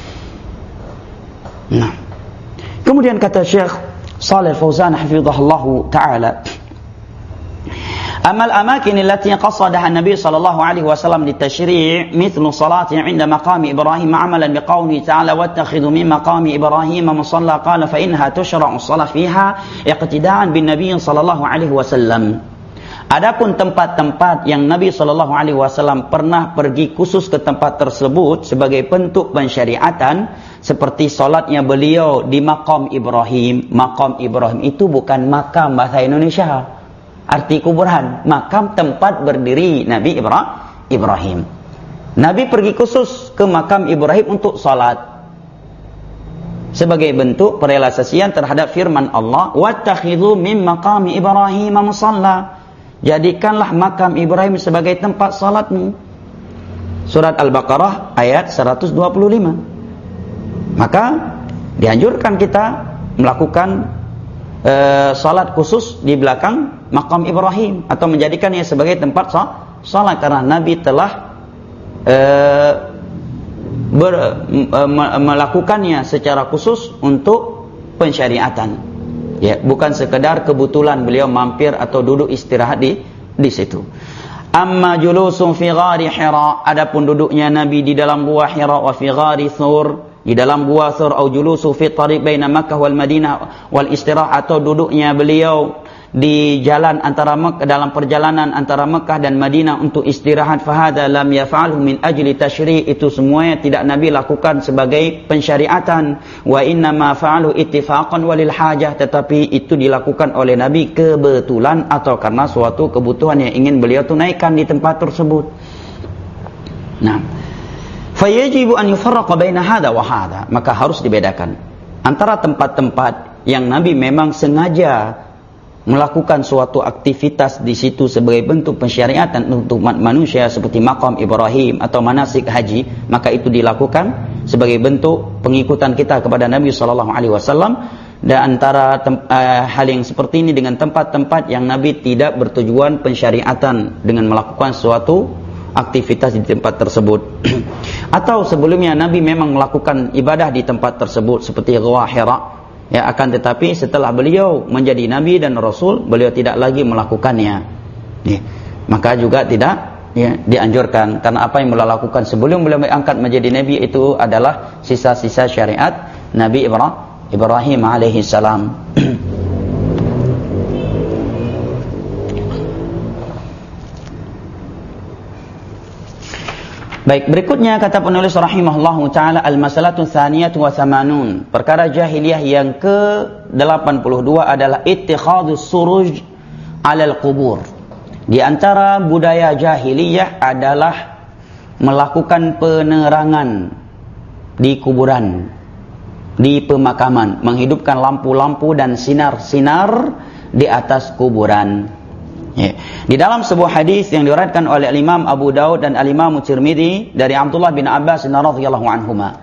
Nah, kemudian kata Syekh Shalih Al-Fauzan hafizahullah taala, amal amakin allati qasadaha an-nabi sallallahu alaihi wasallam litashri' mithlu salati 'inda maqami Ibrahim amalan biqawli ta'ala wattakhidhu min maqami Ibrahim musalla qala fa innaha tushra'u as-salah fiha iqtida'an bin nabiy sallallahu alaihi wasallam. Adapun tempat-tempat yang Nabi sallallahu alaihi wasallam pernah pergi khusus ke tempat tersebut sebagai bentuk pensyariatan, seperti solatnya beliau di maqam Ibrahim. Maqam Ibrahim itu bukan makam bahasa Indonesia, arti kuburan. Makam tempat berdiri Nabi Ibrahim. Nabi pergi khusus ke makam Ibrahim untuk solat sebagai bentuk perealisasian terhadap firman Allah, wattakhidhu min maqami Ibrahim musalla. Jadikanlah makam Ibrahim sebagai tempat salatmu. Surat Al-Baqarah ayat seratus dua puluh lima. Maka dianjurkan kita melakukan uh, salat khusus di belakang makam Ibrahim, atau menjadikannya sebagai tempat salat, karena Nabi telah uh, ber, uh, melakukannya secara khusus untuk pensyariatan. Ya, bukan sekedar kebetulan beliau mampir atau duduk istirahat di di situ. Amma julusun fi ghari Hira, adapun duduknya Nabi di dalam gua Hira, wa fi ghari Thur, di dalam gua Thur, au julusu fi tariq baina Makkah wal Madinah wal istirah, atau duduknya beliau di jalan antara Mekah, dalam perjalanan antara Mekah dan Madinah untuk istirahat, fahada lam yaf'alhu min ajli tashri', itu semuanya tidak Nabi lakukan sebagai pensyariatan. Wa inna ma fa'alu ittifaqan walil hajah, tetapi itu dilakukan oleh Nabi kebetulan atau karena suatu kebutuhan yang ingin beliau tunaikan di tempat tersebut. Nah, fayajibu an yufarraqa baina hada wa hada, maka harus dibedakan antara tempat-tempat yang Nabi memang sengaja melakukan suatu aktivitas di situ sebagai bentuk pensyariatan untuk manusia seperti maqam Ibrahim atau manasik haji, maka itu dilakukan sebagai bentuk pengikutan kita kepada Nabi sallallahu alaihi wasallam, dan antara tem- uh, hal yang seperti ini dengan tempat-tempat yang Nabi tidak bertujuan pensyariatan dengan melakukan suatu aktivitas di tempat tersebut. Atau sebelumnya Nabi memang melakukan ibadah di tempat tersebut seperti Gua Hira, ya, akan tetapi setelah beliau menjadi Nabi dan Rasul, beliau tidak lagi melakukannya. Ya, maka juga tidak ya, dianjurkan, karena apa yang beliau lakukan sebelum beliau diangkat menjadi Nabi itu adalah sisa-sisa syariat Nabi Ibrahim, Ibrahim alaihi salam. Baik, berikutnya kata penulis rahimahullahu taala, al-masalatu tsaniyatu wa tsamanun, perkara jahiliyah yang ke delapan puluh dua adalah ittikhadus suruj 'alal qubur. Di antara budaya jahiliyah adalah melakukan penerangan di kuburan, di pemakaman, menghidupkan lampu-lampu dan sinar-sinar di atas kuburan. Ya. Di dalam sebuah hadis yang diriwayatkan oleh Imam Abu Daud dan Imam Tirmidzi dari Abdullah bin Abbas radhiyallahu anhuma,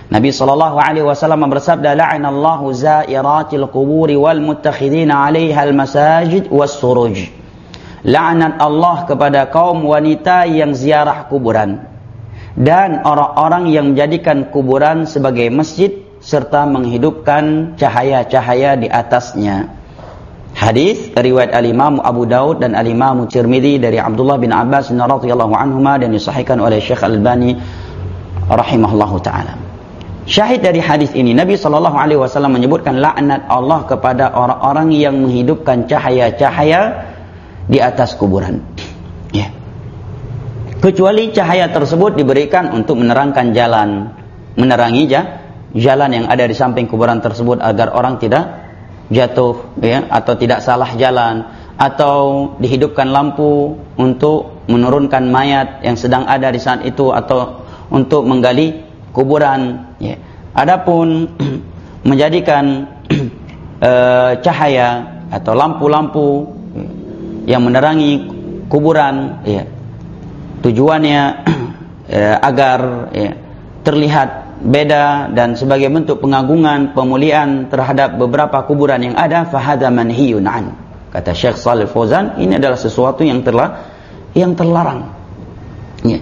Nabi sallallahu alaihi wasallam bersabda, "La'anallahu za'iratil quburi wal muttakhidina 'alaiha al-masajid was-suruj." Laknat Allah kepada kaum wanita yang ziarah kuburan dan orang-orang yang menjadikan kuburan sebagai masjid serta menghidupkan cahaya-cahaya di atasnya. Hadis riwayat al-Imam Abu Daud dan al-Imam Tirmidzi dari Abdullah bin Abbas radhiyallahu anhuma dan disahihkan oleh Syekh Al-Albani rahimahullahu taala. Syahid dari hadis ini, Nabi sallallahu alaihi wasallam menyebutkan laknat Allah kepada orang-orang yang menghidupkan cahaya-cahaya di atas kuburan. Ya. Kecuali cahaya tersebut diberikan untuk menerangkan jalan, menerangi jalan yang ada di samping kuburan tersebut agar orang tidak jatuh, ya, atau tidak salah jalan, atau dihidupkan lampu untuk menurunkan mayat yang sedang ada di saat itu, atau untuk menggali kuburan. Ya. Adapun menjadikan e, cahaya atau lampu-lampu yang menerangi kuburan, ya, tujuannya e, agar ya, terlihat beda dan sebagai bentuk pengagungan, pemuliaan terhadap beberapa kuburan yang ada, fahadha manhiyun an. Kata Syekh Shalih Fauzan, ini adalah sesuatu yang terla yang terlarang. Ya.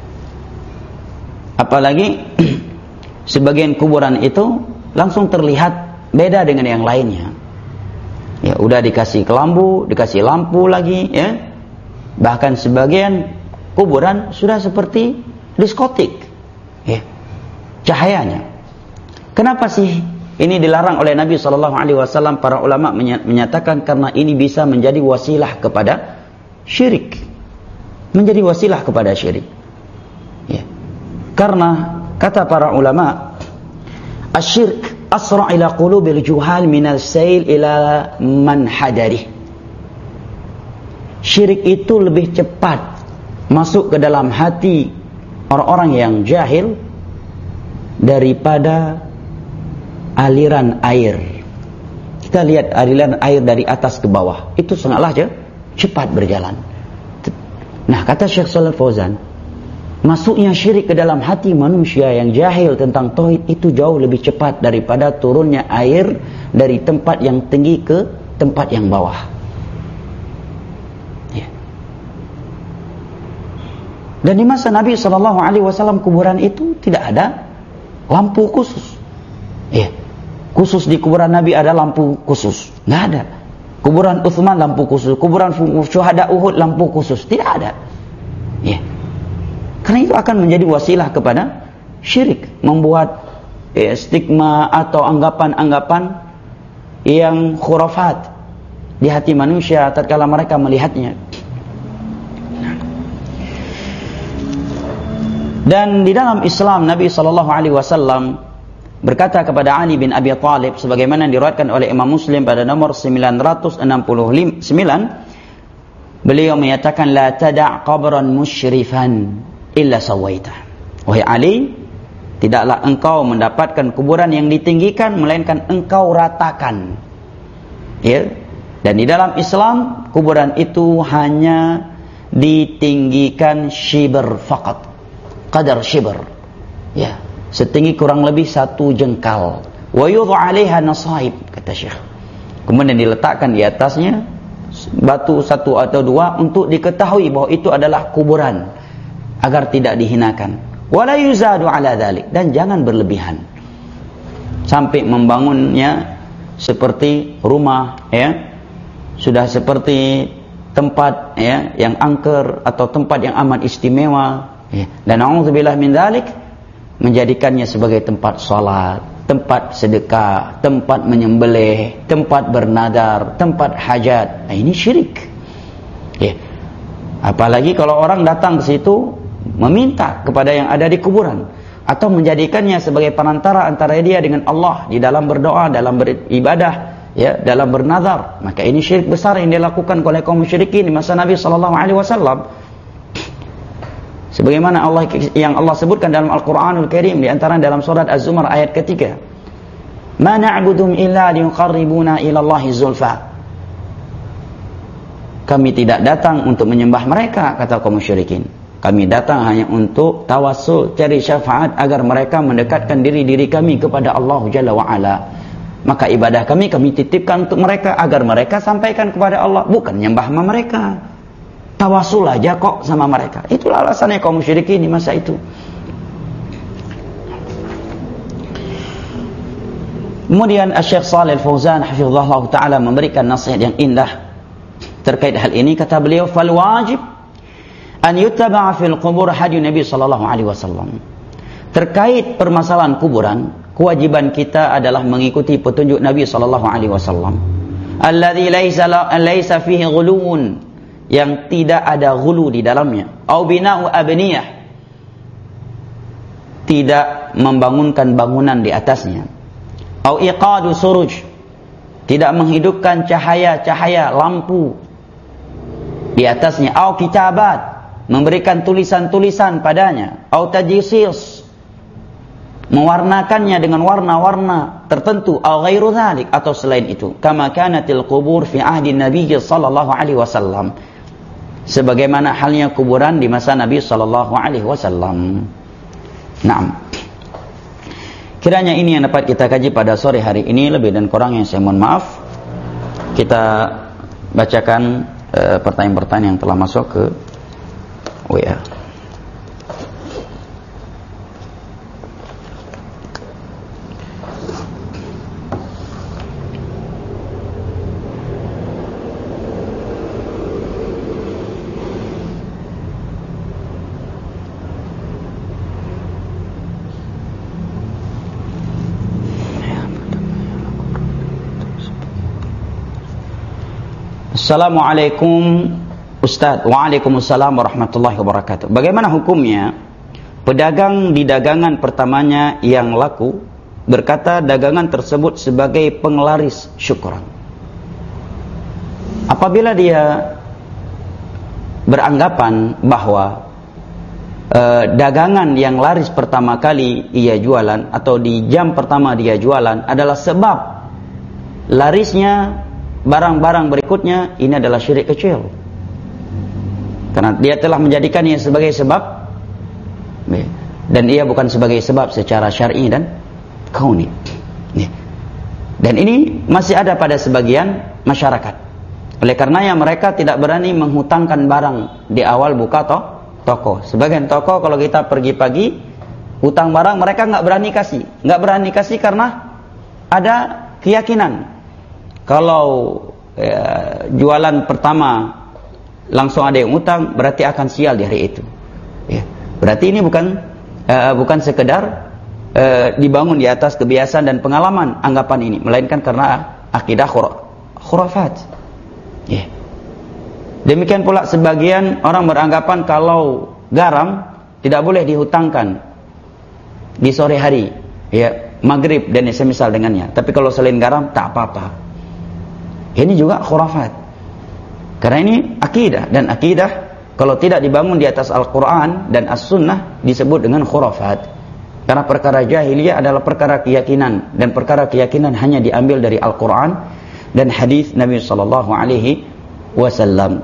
Apalagi sebagian kuburan itu langsung terlihat beda dengan yang lainnya. Ya, udah dikasih kelambu, dikasih lampu lagi, ya. Bahkan sebagian kuburan sudah seperti diskotik, ya, cahayanya. Kenapa sih ini dilarang oleh Nabi sallallahu alaihi wasallam? Para ulama menyatakan karena ini bisa menjadi wasilah kepada syirik. Menjadi wasilah kepada syirik. Ya. Karena kata para ulama, asyirk asra' ila qulubil juhal minal sail ila man hadarih. Syirik itu lebih cepat masuk ke dalam hati orang-orang yang jahil daripada aliran air. Kita lihat aliran air dari atas ke bawah, itu sangatlah cepat berjalan. Nah, kata Syekh Shalih Fauzan, masuknya syirik ke dalam hati manusia yang jahil tentang tauhid itu jauh lebih cepat daripada turunnya air dari tempat yang tinggi ke tempat yang bawah. Ya. Dan di masa Nabi sallallahu alaihi wasallam kuburan itu tidak ada lampu khusus. Ya. Khusus di kuburan Nabi ada lampu khusus, nggak ada. Kuburan Utsman lampu khusus, kuburan syuhada Uhud lampu khusus, tidak ada. Ya. Karena itu akan menjadi wasilah kepada syirik, membuat ya, stigma atau anggapan-anggapan yang khurafat di hati manusia tatkala mereka melihatnya. Dan di dalam Islam, Nabi sallallahu alaihi wasallam berkata kepada Ali bin Abi Thalib sebagaimana diriwayatkan oleh Imam Muslim pada nomor sembilan ratus enam puluh sembilan, beliau menyatakan, la tada' qabran musyrifan illa sawaita. Wahai Ali, tidaklah engkau mendapatkan kuburan yang ditinggikan melainkan engkau ratakan. Ya. Dan di dalam Islam kuburan itu hanya ditinggikan shibr faqat, qadar shibr, ya, setinggi kurang lebih satu jengkal. Wa yudhu 'alaiha nasaib, kata Syekh. Kemudian diletakkan di atasnya batu satu atau dua untuk diketahui bahwa itu adalah kuburan, agar tidak dihinakan. Wala yuzadu 'ala dzalik, dan jangan berlebihan sampai membangunnya seperti rumah, ya, sudah seperti tempat, ya, yang angker atau tempat yang amat istimewa, ya. Dan a'udzubillah min dzalik, menjadikannya sebagai tempat salat, tempat sedekah, tempat menyembelih, tempat bernadar, tempat hajat. Nah, ini syirik. Ya. Apalagi kalau orang datang ke situ meminta kepada yang ada di kuburan atau menjadikannya sebagai perantara antara dia dengan Allah di dalam berdoa, dalam beribadah, ya, dalam bernazar, maka ini syirik besar yang dilakukan oleh kaum musyrikin di masa Nabi sallallahu alaihi wasallam. Sebagaimana Allah yang Allah sebutkan dalam Al-Qur'anul Karim, di antara dalam surat Az-Zumar ayat ketiga, "Ma na'buduhum illa liyuqarribuna ila Allahi zulfa." Kami tidak datang untuk menyembah mereka, kata kaum musyrikin, Kami datang hanya untuk tawassul, cari syafaat agar mereka mendekatkan diri-diri kami kepada Allah Jalla wa'ala. Maka ibadah kami, kami titipkan untuk mereka agar mereka sampaikan kepada Allah. Bukan nyembah sama mereka. Tawassul aja kok sama mereka. Itulah alasannya kaum musyrikin di masa itu. Kemudian Syekh Shalih Al-Fauzan hafizahullah ta'ala memberikan nasihat yang indah terkait hal ini. Kata beliau, fal wajib an yuttaba'a fil qubur hadi Nabi sallallahu alaihi wasallam. Terkait permasalahan kuburan, kewajiban kita adalah mengikuti petunjuk Nabi sallallahu alaihi wasallam. Alladzi laisa laisa fihi ghuluun, yang tidak ada ghulu di dalamnya. Au bina'u abniyah, tidak membangunkan bangunan di atasnya. Au iqadu suruj, tidak menghidupkan cahaya-cahaya lampu di atasnya. Au kitabat, memberikan tulisan-tulisan padanya. Au tajsis, mewarnakannya dengan warna-warna tertentu. Au ghairu dzalik, atau selain itu. Kama kanatil qubur fi ahdi Nabi sallallahu alaihi wasallam, sebagaimana halnya kuburan di masa Nabi sallallahu alaihi wasallam. Naam. Kiranya ini yang dapat kita kaji pada sore hari ini. Lebih dan kurang yang saya mohon maaf. Kita bacakan uh, pertanyaan-pertanyaan yang telah masuk ke W A. Assalamualaikum Ustaz. Waalaikumsalam warahmatullahi wabarakatuh. Bagaimana hukumnya pedagang di dagangan pertamanya yang laku berkata dagangan tersebut sebagai penglaris syukuran? Apabila dia beranggapan bahwa e, dagangan yang laris pertama kali ia jualan atau di jam pertama dia jualan adalah sebab larisnya barang-barang berikutnya, ini adalah syirik kecil. Karena dia telah menjadikannya sebagai sebab, dan ia bukan sebagai sebab secara syar'i dan kauni. Dan ini masih ada pada sebagian masyarakat. Oleh karenanya mereka tidak berani menghutangkan barang di awal buka to, toko. Sebagian toko kalau kita pergi pagi, hutang barang mereka nggak berani kasih. Nggak berani kasih karena ada keyakinan kalau ya, jualan pertama langsung ada yang utang, berarti akan sial di hari itu. Ya. Berarti ini bukan uh, bukan sekedar uh, dibangun di atas kebiasaan dan pengalaman anggapan ini, melainkan karena akidah khur khurafat. Ya. Demikian pula sebagian orang beranggapan kalau garam tidak boleh dihutangkan di sore hari, ya, maghrib dan semisal dengannya. Tapi kalau selain garam tak apa-apa. Ini juga khurafat. Karena ini akidah, dan akidah kalau tidak dibangun di atas Al-Quran dan As-Sunnah disebut dengan khurafat. Karena perkara jahiliyah adalah perkara keyakinan, dan perkara keyakinan hanya diambil dari Al-Quran dan hadis Nabi sallallahu alaihi wasallam.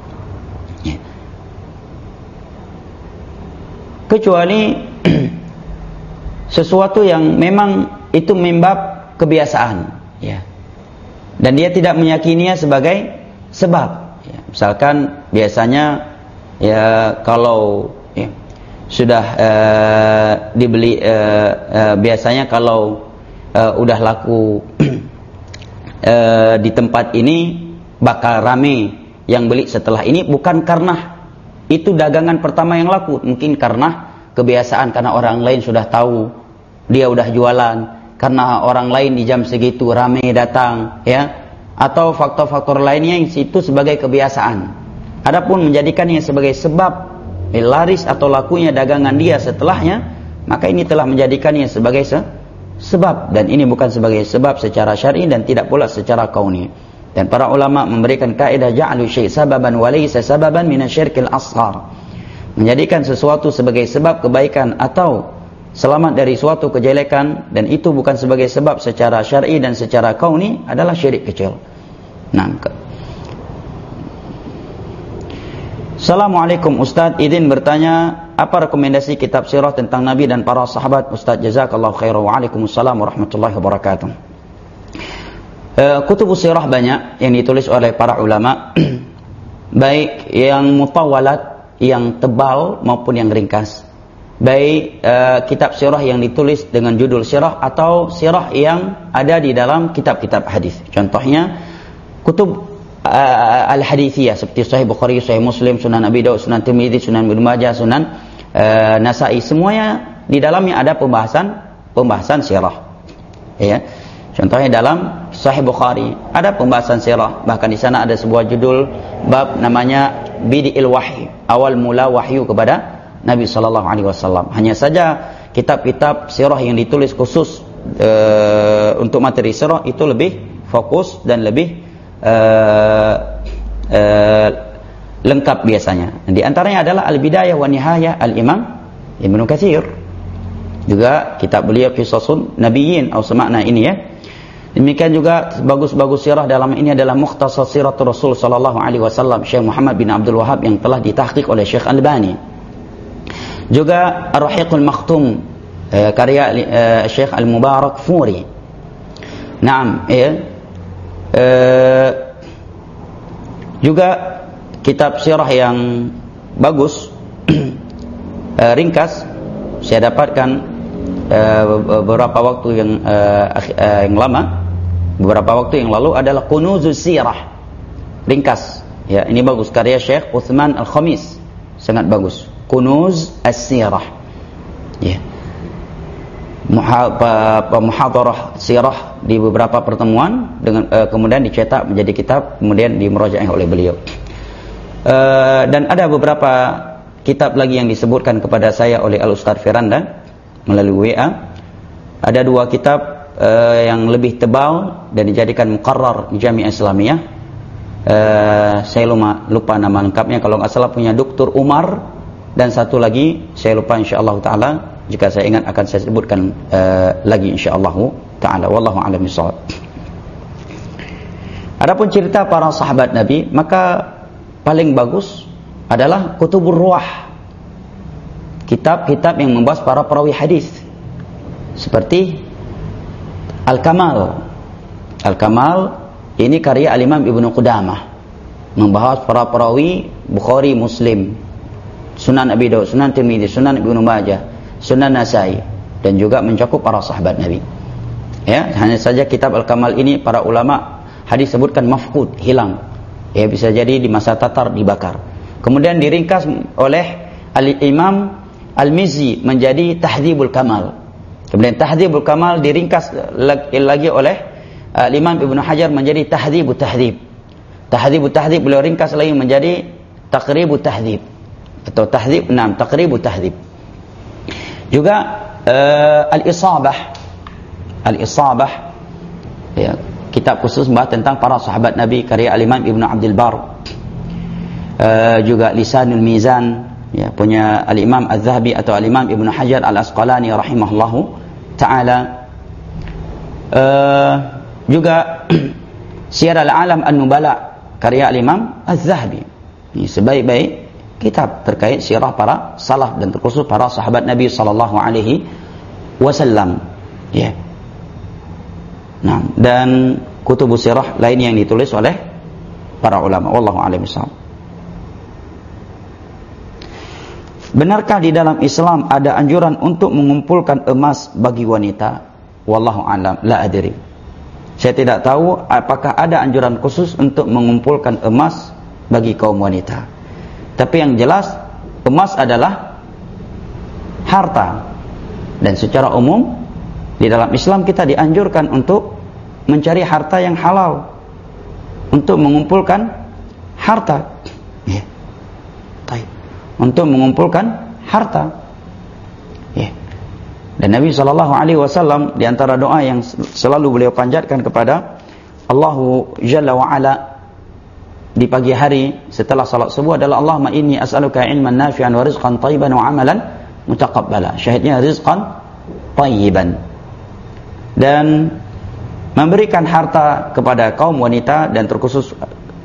Kecuali sesuatu yang memang itu membab kebiasaan, ya. Dan dia tidak meyakininya sebagai sebab. Ya, misalkan biasanya ya kalau ya, sudah uh, dibeli uh, uh, biasanya kalau uh, udah laku uh, di tempat ini bakal rame yang beli setelah ini, bukan karena itu dagangan pertama yang laku, mungkin karena kebiasaan, karena orang lain sudah tahu dia udah jualan, karena orang lain di jam segitu rame datang, ya, atau faktor-faktor lainnya yang itu sebagai kebiasaan. Adapun menjadikannya sebagai sebab laris atau lakunya dagangan dia setelahnya, maka ini telah menjadikannya sebagai se sebab, dan ini bukan sebagai sebab secara syar'i dan tidak pula secara kauni. Dan para ulama memberikan kaidah ja'alu syai' sababan wa laysa sababan minasyirkil asghar. Menjadikan sesuatu sebagai sebab kebaikan atau selamat dari suatu kejelekan, dan itu bukan sebagai sebab secara syar'i dan secara kauni, adalah syirik kecil. Nah, Assalamualaikum Ustaz, izin bertanya, apa rekomendasi kitab sirah tentang Nabi dan para sahabat Ustaz? Jazakallahu khairan. Waalaikumsalam warahmatullahi wabarakatuh. Uh, kutubus sirah banyak yang ditulis oleh para ulama, baik yang mutawalat, yang tebal maupun yang ringkas. Baik uh, kitab sirah yang ditulis dengan judul sirah atau sirah yang ada di dalam kitab-kitab hadis. Contohnya kutub uh, al-hadithiyah seperti Sahih Bukhari, Sahih Muslim, Sunan Abi Daud, Sunan Tirmidzi, Sunan Ibnu Majah, Sunan uh, Nasa'i, semuanya di dalamnya ada pembahasan pembahasan sirah. Ya. Contohnya dalam Sahih Bukhari ada pembahasan sirah, bahkan di sana ada sebuah judul bab namanya Bid'il Wahyi, awal mula wahyu kepada Nabi sallallahu alaihi wasallam. Hanya saja kitab-kitab sirah yang ditulis khusus e, untuk materi sirah itu lebih fokus dan lebih e, e, lengkap biasanya. Di antaranya adalah Al-Bidayah wa Nihayah Al-Imam Ibnu Katsir. Juga kitab beliau Qisasun Nabiyyin atau semakna ini ya. Demikian juga bagus-bagus sirah dalam ini adalah Mukhtasar Siratul Rasul sallallahu alaihi wasallam Syekh Muhammad bin Abdul Wahhab yang telah ditahqiq oleh Syekh Albani. Juga Ar-Rahiqul Makhtum eh, karya eh, Syekh Al-Mubarak Furi. Naam, ya. Eh, juga kitab sirah yang bagus eh, ringkas saya dapatkan eh, beberapa waktu yang eh, eh, yang lama, beberapa waktu yang lalu adalah Kunuzus Sirah. Ringkas. Ya, ini bagus karya Syekh Utsman Al-Khamis. Sangat bagus. Kunuz As-Sirah. Ya. Muhadarah sirah di beberapa pertemuan dengan uh, kemudian dicetak menjadi kitab, kemudian dimurojaah oleh beliau. Uh, dan ada beberapa kitab lagi yang disebutkan kepada saya oleh Al-Ustaz Firanda melalui W A. Ada dua kitab uh, yang lebih tebal dan dijadikan muqarrar di Jami'ah Islamiyah. Uh, saya lupa, lupa nama lengkapnya, kalau nggak salah punya Doktor Umar. Dan satu lagi saya lupa, insyaallah taala jika saya ingat akan saya sebutkan uh, lagi insyaallah taala. Wallahu a'lam bishawab. Adapun cerita para sahabat Nabi, maka paling bagus adalah Kutubur Ruwah. Kitab-kitab yang membahas para perawi hadis. Seperti Al-Kamal. Al-Kamal ini karya Al-Imam Ibnu Qudamah, membahas para perawi Bukhari, Muslim, Sunan Abi Daud, Sunan Tirmidzi, Sunan Ibnu Majah, Sunan Nasa'i, dan juga mencakup para sahabat Nabi. Ya, hanya saja kitab Al-Kamal ini para ulama hadis sebutkan mafqud, hilang. Ya, bisa jadi di masa Tatar dibakar. Kemudian diringkas oleh Al-Imam Al-Mizzi menjadi Tahdzibul Kamal. Kemudian Tahdzibul Kamal diringkas lagi oleh Al-Imam Ibnu Hajar menjadi Tahdzibut Tahdzib. Tahdzibut Tahdzib beliau ringkas lagi menjadi Taqribut Tahdzib. Atau tahdzib, enam taqribut tahdzib. Juga uh, al-isabah al-isabah ya, kitab khusus membahas tentang para sahabat Nabi karya al-Imam Ibnu Abdul Bar. Uh, juga Lisanul Mizan ya, punya al-Imam Az-Zahabi atau al-Imam Ibnu Hajar Al-Asqalani rahimahullahu taala. Uh, juga Syiar al-Alam An-Nubala karya al-Imam Az-Zahabi. Ini sebaik-baik kitab terkait sirah para salaf dan terkhusus para sahabat Nabi sallallahu alaihi wasallam. Ya. Nah, dan kutubus sirah lain yang ditulis oleh para ulama. Wallahu a'lam bishawab. Benarkah di dalam Islam ada anjuran untuk mengumpulkan emas bagi wanita? Wallahu a'lam, la adri. Saya tidak tahu apakah ada anjuran khusus untuk mengumpulkan emas bagi kaum wanita. Tapi yang jelas emas adalah harta, dan secara umum di dalam Islam kita dianjurkan untuk mencari harta yang halal, untuk mengumpulkan harta, ya. Untuk mengumpulkan harta, ya. Dan Nabi Shallallahu Alaihi Wasallam di antara doa yang selalu beliau panjatkan kepada Allahu Jalla wa Ala di pagi hari setelah salat subuh adalah Allahumma inni as'aluka ilman nafi'an wa rizqan thayyiban wa amalan mutaqabbala. Syahidnya rizqan thayyiban. Dan memberikan harta kepada kaum wanita dan terkhusus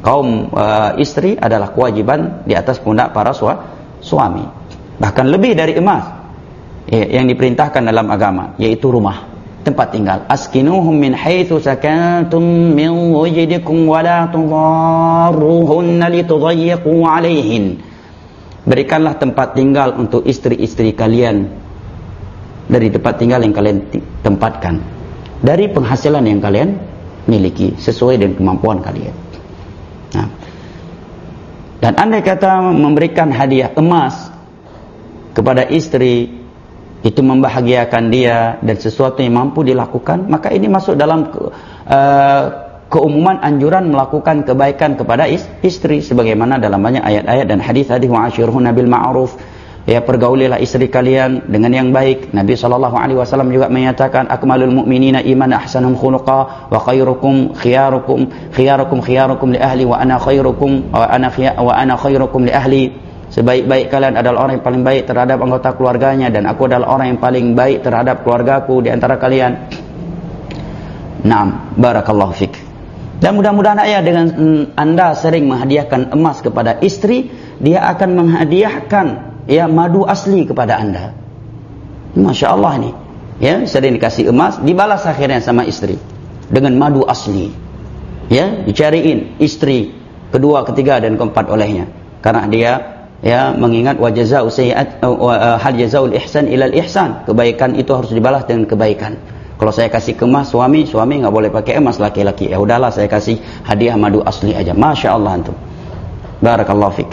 kaum uh, istri adalah kewajiban di atas pundak para sua, suami. Bahkan lebih dari emas ya, yang diperintahkan dalam agama, yaitu rumah, tempat tinggal. Askinuhum min haitsu sakantum min wujdikum wa la tudarruhunna litudayyiqu 'alaihin. Berikanlah tempat tinggal untuk istri-istri kalian dari tempat tinggal yang kalian tempatkan, dari penghasilan yang kalian miliki sesuai dengan kemampuan kalian. Nah, dan andai kata memberikan hadiah emas kepada istri itu membahagiakan dia dan sesuatu yang mampu dilakukan, maka ini masuk dalam ke, uh, keumuman anjuran melakukan kebaikan kepada istri, sebagaimana dalam banyak ayat-ayat dan hadis-hadis, wa'ashiruhunna bil ma'ruf, ya pergaulilah istri kalian dengan yang baik. Nabi sallallahu alaihi wasallam juga menyatakan, akmalul mu'minina iman ahsanum khuluqa wa khairukum khiyarukum khiyarukum khiyarukum li ahli wa ana khairukum wa ana wa ana khairukum li ahli. Sebaik-baik kalian adalah orang yang paling baik terhadap anggota keluarganya, dan aku adalah orang yang paling baik terhadap keluargaku di antara kalian. Naam, barakallahu fik. Dan mudah-mudahan ayah dengan anda sering menghadiahkan emas kepada istri, dia akan menghadiahkan ya madu asli kepada anda. Masya Allah nih, ya sering dikasih emas, dibalas akhirnya sama istri dengan madu asli. Ya, dicariin istri kedua, ketiga dan keempat olehnya, karena dia ya mengingat wa jazaa'u sayyi'at hal jazaa'ul ihsan ilal ihsan, kebaikan itu harus dibalas dengan kebaikan. Kalau saya kasih ke emas suami, suami enggak boleh pakai emas laki-laki. Ya udahlah saya kasih hadiah madu asli aja. Masya Allah antum. Barakallahu fik.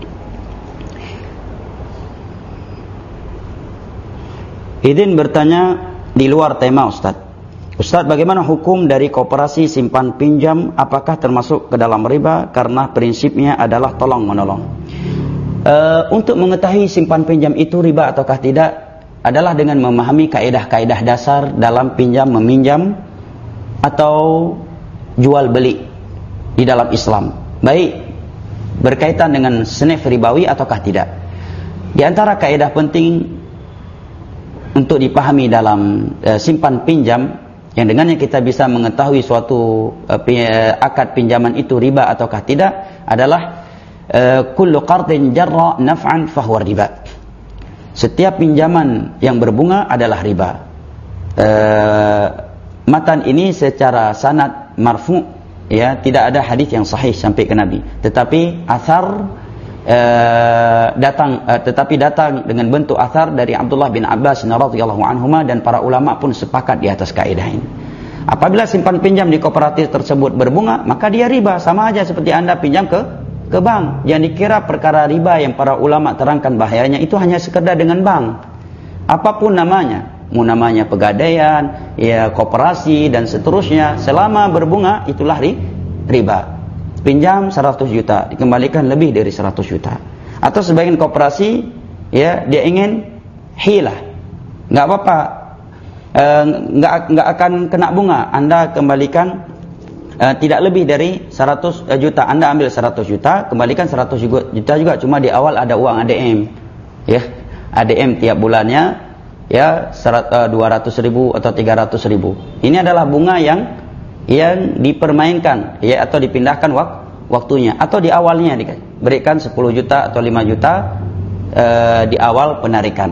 Idin bertanya di luar tema Ustaz. Ustaz, bagaimana hukum dari koperasi simpan pinjam? Apakah termasuk ke dalam riba? Karena prinsipnya adalah tolong menolong. Uh, untuk mengetahui simpan pinjam itu riba ataukah tidak adalah dengan memahami kaidah-kaidah dasar dalam pinjam meminjam atau jual beli di dalam Islam, baik berkaitan dengan senif ribawi ataukah tidak. Di antara kaidah penting untuk dipahami dalam uh, simpan pinjam yang dengannya kita bisa mengetahui suatu uh, akad pinjaman itu riba ataukah tidak adalah uh, kullu qardin jarra naf'an fahuwa riba. Setiap pinjaman yang berbunga adalah riba. Uh, matan ini secara sanad marfu, ya, tidak ada hadis yang sahih sampai ke Nabi, tetapi athar uh, datang uh, tetapi datang dengan bentuk athar dari Abdullah bin Abbas radhiyallahu anhuma, dan para ulama pun sepakat di atas kaidah ini. Apabila simpan pinjam di kooperatif tersebut berbunga, maka dia riba, sama aja seperti Anda pinjam ke ke bank. Jangan dikira perkara riba yang para ulama terangkan bahayanya itu hanya sekedar dengan bank. Apapun namanya, mau namanya pegadaian, ya koperasi dan seterusnya, selama berbunga itulah riba. Pinjam seratus juta dikembalikan lebih dari seratus juta. Atau sebagian koperasi ya dia ingin hilah, nggak apa-apa, e, nggak nggak akan kena bunga, Anda kembalikan e, tidak lebih dari seratus juta. Anda ambil seratus juta, kembalikan seratus juta juga, cuma di awal ada uang A D M, ya A D M tiap bulannya ya dua ratus ribu atau tiga ratus ribu. Ini adalah bunga yang yang dipermainkan, ya, atau dipindahkan wak waktunya, atau di awalnya diberikan sepuluh juta atau lima juta e, di awal penarikan.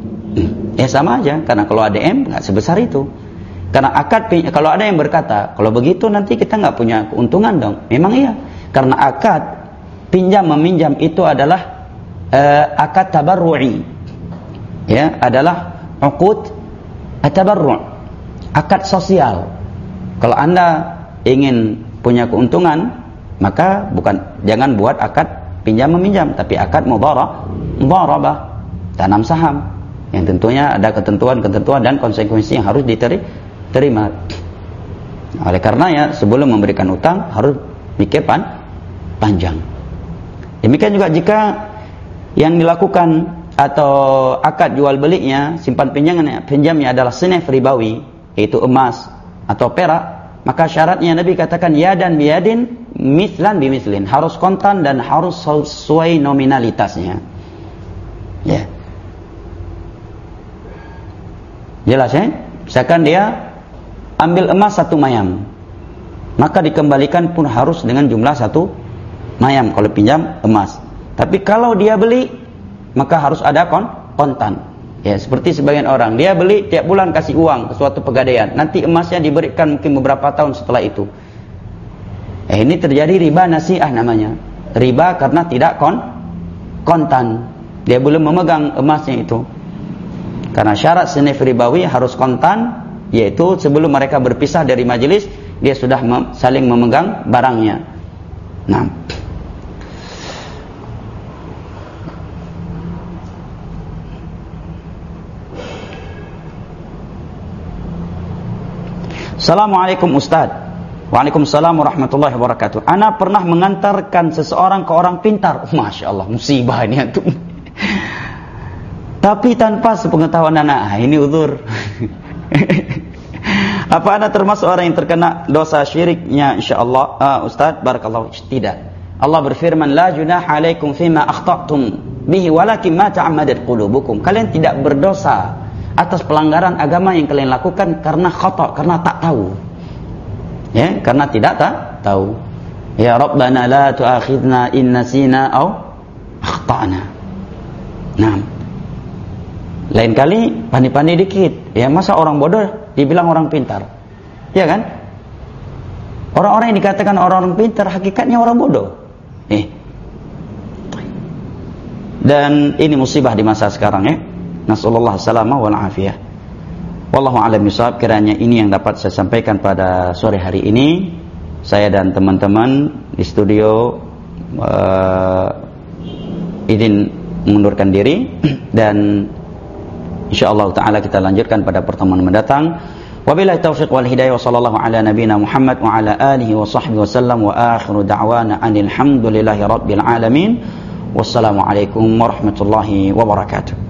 Ya sama aja, karena kalau A D M nggak sebesar itu. Karena akad, kalau ada yang berkata kalau begitu nanti kita nggak punya keuntungan dong. Memang iya, karena akad pinjam meminjam itu adalah e, akad tabarru'i, ya, adalah uqud at-tabarru', akad sosial. Kalau Anda ingin punya keuntungan, maka bukan jangan buat akad pinjam meminjam, tapi akad mudharabah, tanam saham, yang tentunya ada ketentuan-ketentuan dan konsekuensi yang harus diterima. Oleh karenanya sebelum memberikan utang harus pikir pan, panjang. Demikian juga jika yang dilakukan atau akad jual belinya, simpan pinjamannya, pinjamnya adalah senif ribawi, yaitu emas atau perak, maka syaratnya Nabi katakan ya dan biyadin mislan bimislin, harus kontan dan harus sesuai nominalitasnya. Ya. Jelas ya? Misalkan dia ambil emas satu mayam, maka dikembalikan pun harus dengan jumlah satu mayam kalau pinjam emas. Tapi kalau dia beli, maka harus ada kon kontan. Ya, seperti sebagian orang, dia beli tiap bulan kasih uang ke suatu pegadaian, nanti emasnya diberikan mungkin beberapa tahun setelah itu. Eh, ini terjadi riba nasi'ah namanya. Riba karena tidak kon kontan. Dia belum memegang emasnya itu. Karena syarat sinif ribawi harus kontan, yaitu sebelum mereka berpisah dari majelis, dia sudah mem saling memegang barangnya. Nah, Assalamualaikum Ustaz. Waalaikumsalam warahmatullahi wabarakatuh. Ana pernah mengantarkan seseorang ke orang pintar. Masya Allah, musibah ini antum. Tapi tanpa sepengetahuan anak. Ah, ini uzur. Apa ana termasuk orang yang terkena dosa syiriknya insyaallah? Uh, Ustaz, barakallahu. Tidak. Allah berfirman, la junaha alaikum fima akhta'tum bihi walakin ma ta'ammadat qulubukum. Kalian tidak berdosa atas pelanggaran agama yang kalian lakukan karena khata', karena tak tahu. Ya, karena tidak tak tahu. Ya Rabbana la tu'akhidna in nasina aw akhtana. Nah, lain kali pandai-pandai dikit. Ya, masa orang bodoh dibilang orang pintar? Ya kan? Orang-orang yang dikatakan orang-orang pintar hakikatnya orang bodoh. Eh. Dan ini musibah di masa sekarang ya. Nasallallahu salamah wal afiyah. Wallahu a'lam bishawab. Kiranya ini yang dapat saya sampaikan pada sore hari ini. Saya dan teman-teman di studio uh, izin mengundurkan diri dan insyaallah taala kita lanjutkan pada pertemuan mendatang. Wabillahi taufiq wal hidayah wa sallallahu ala nabiyyina Muhammad wa ala alihi wa sahbihi wasallam wa akhiru da'wana anil hamdulillahi rabbil alamin. Wassalamu alaikum warahmatullahi wabarakatuh.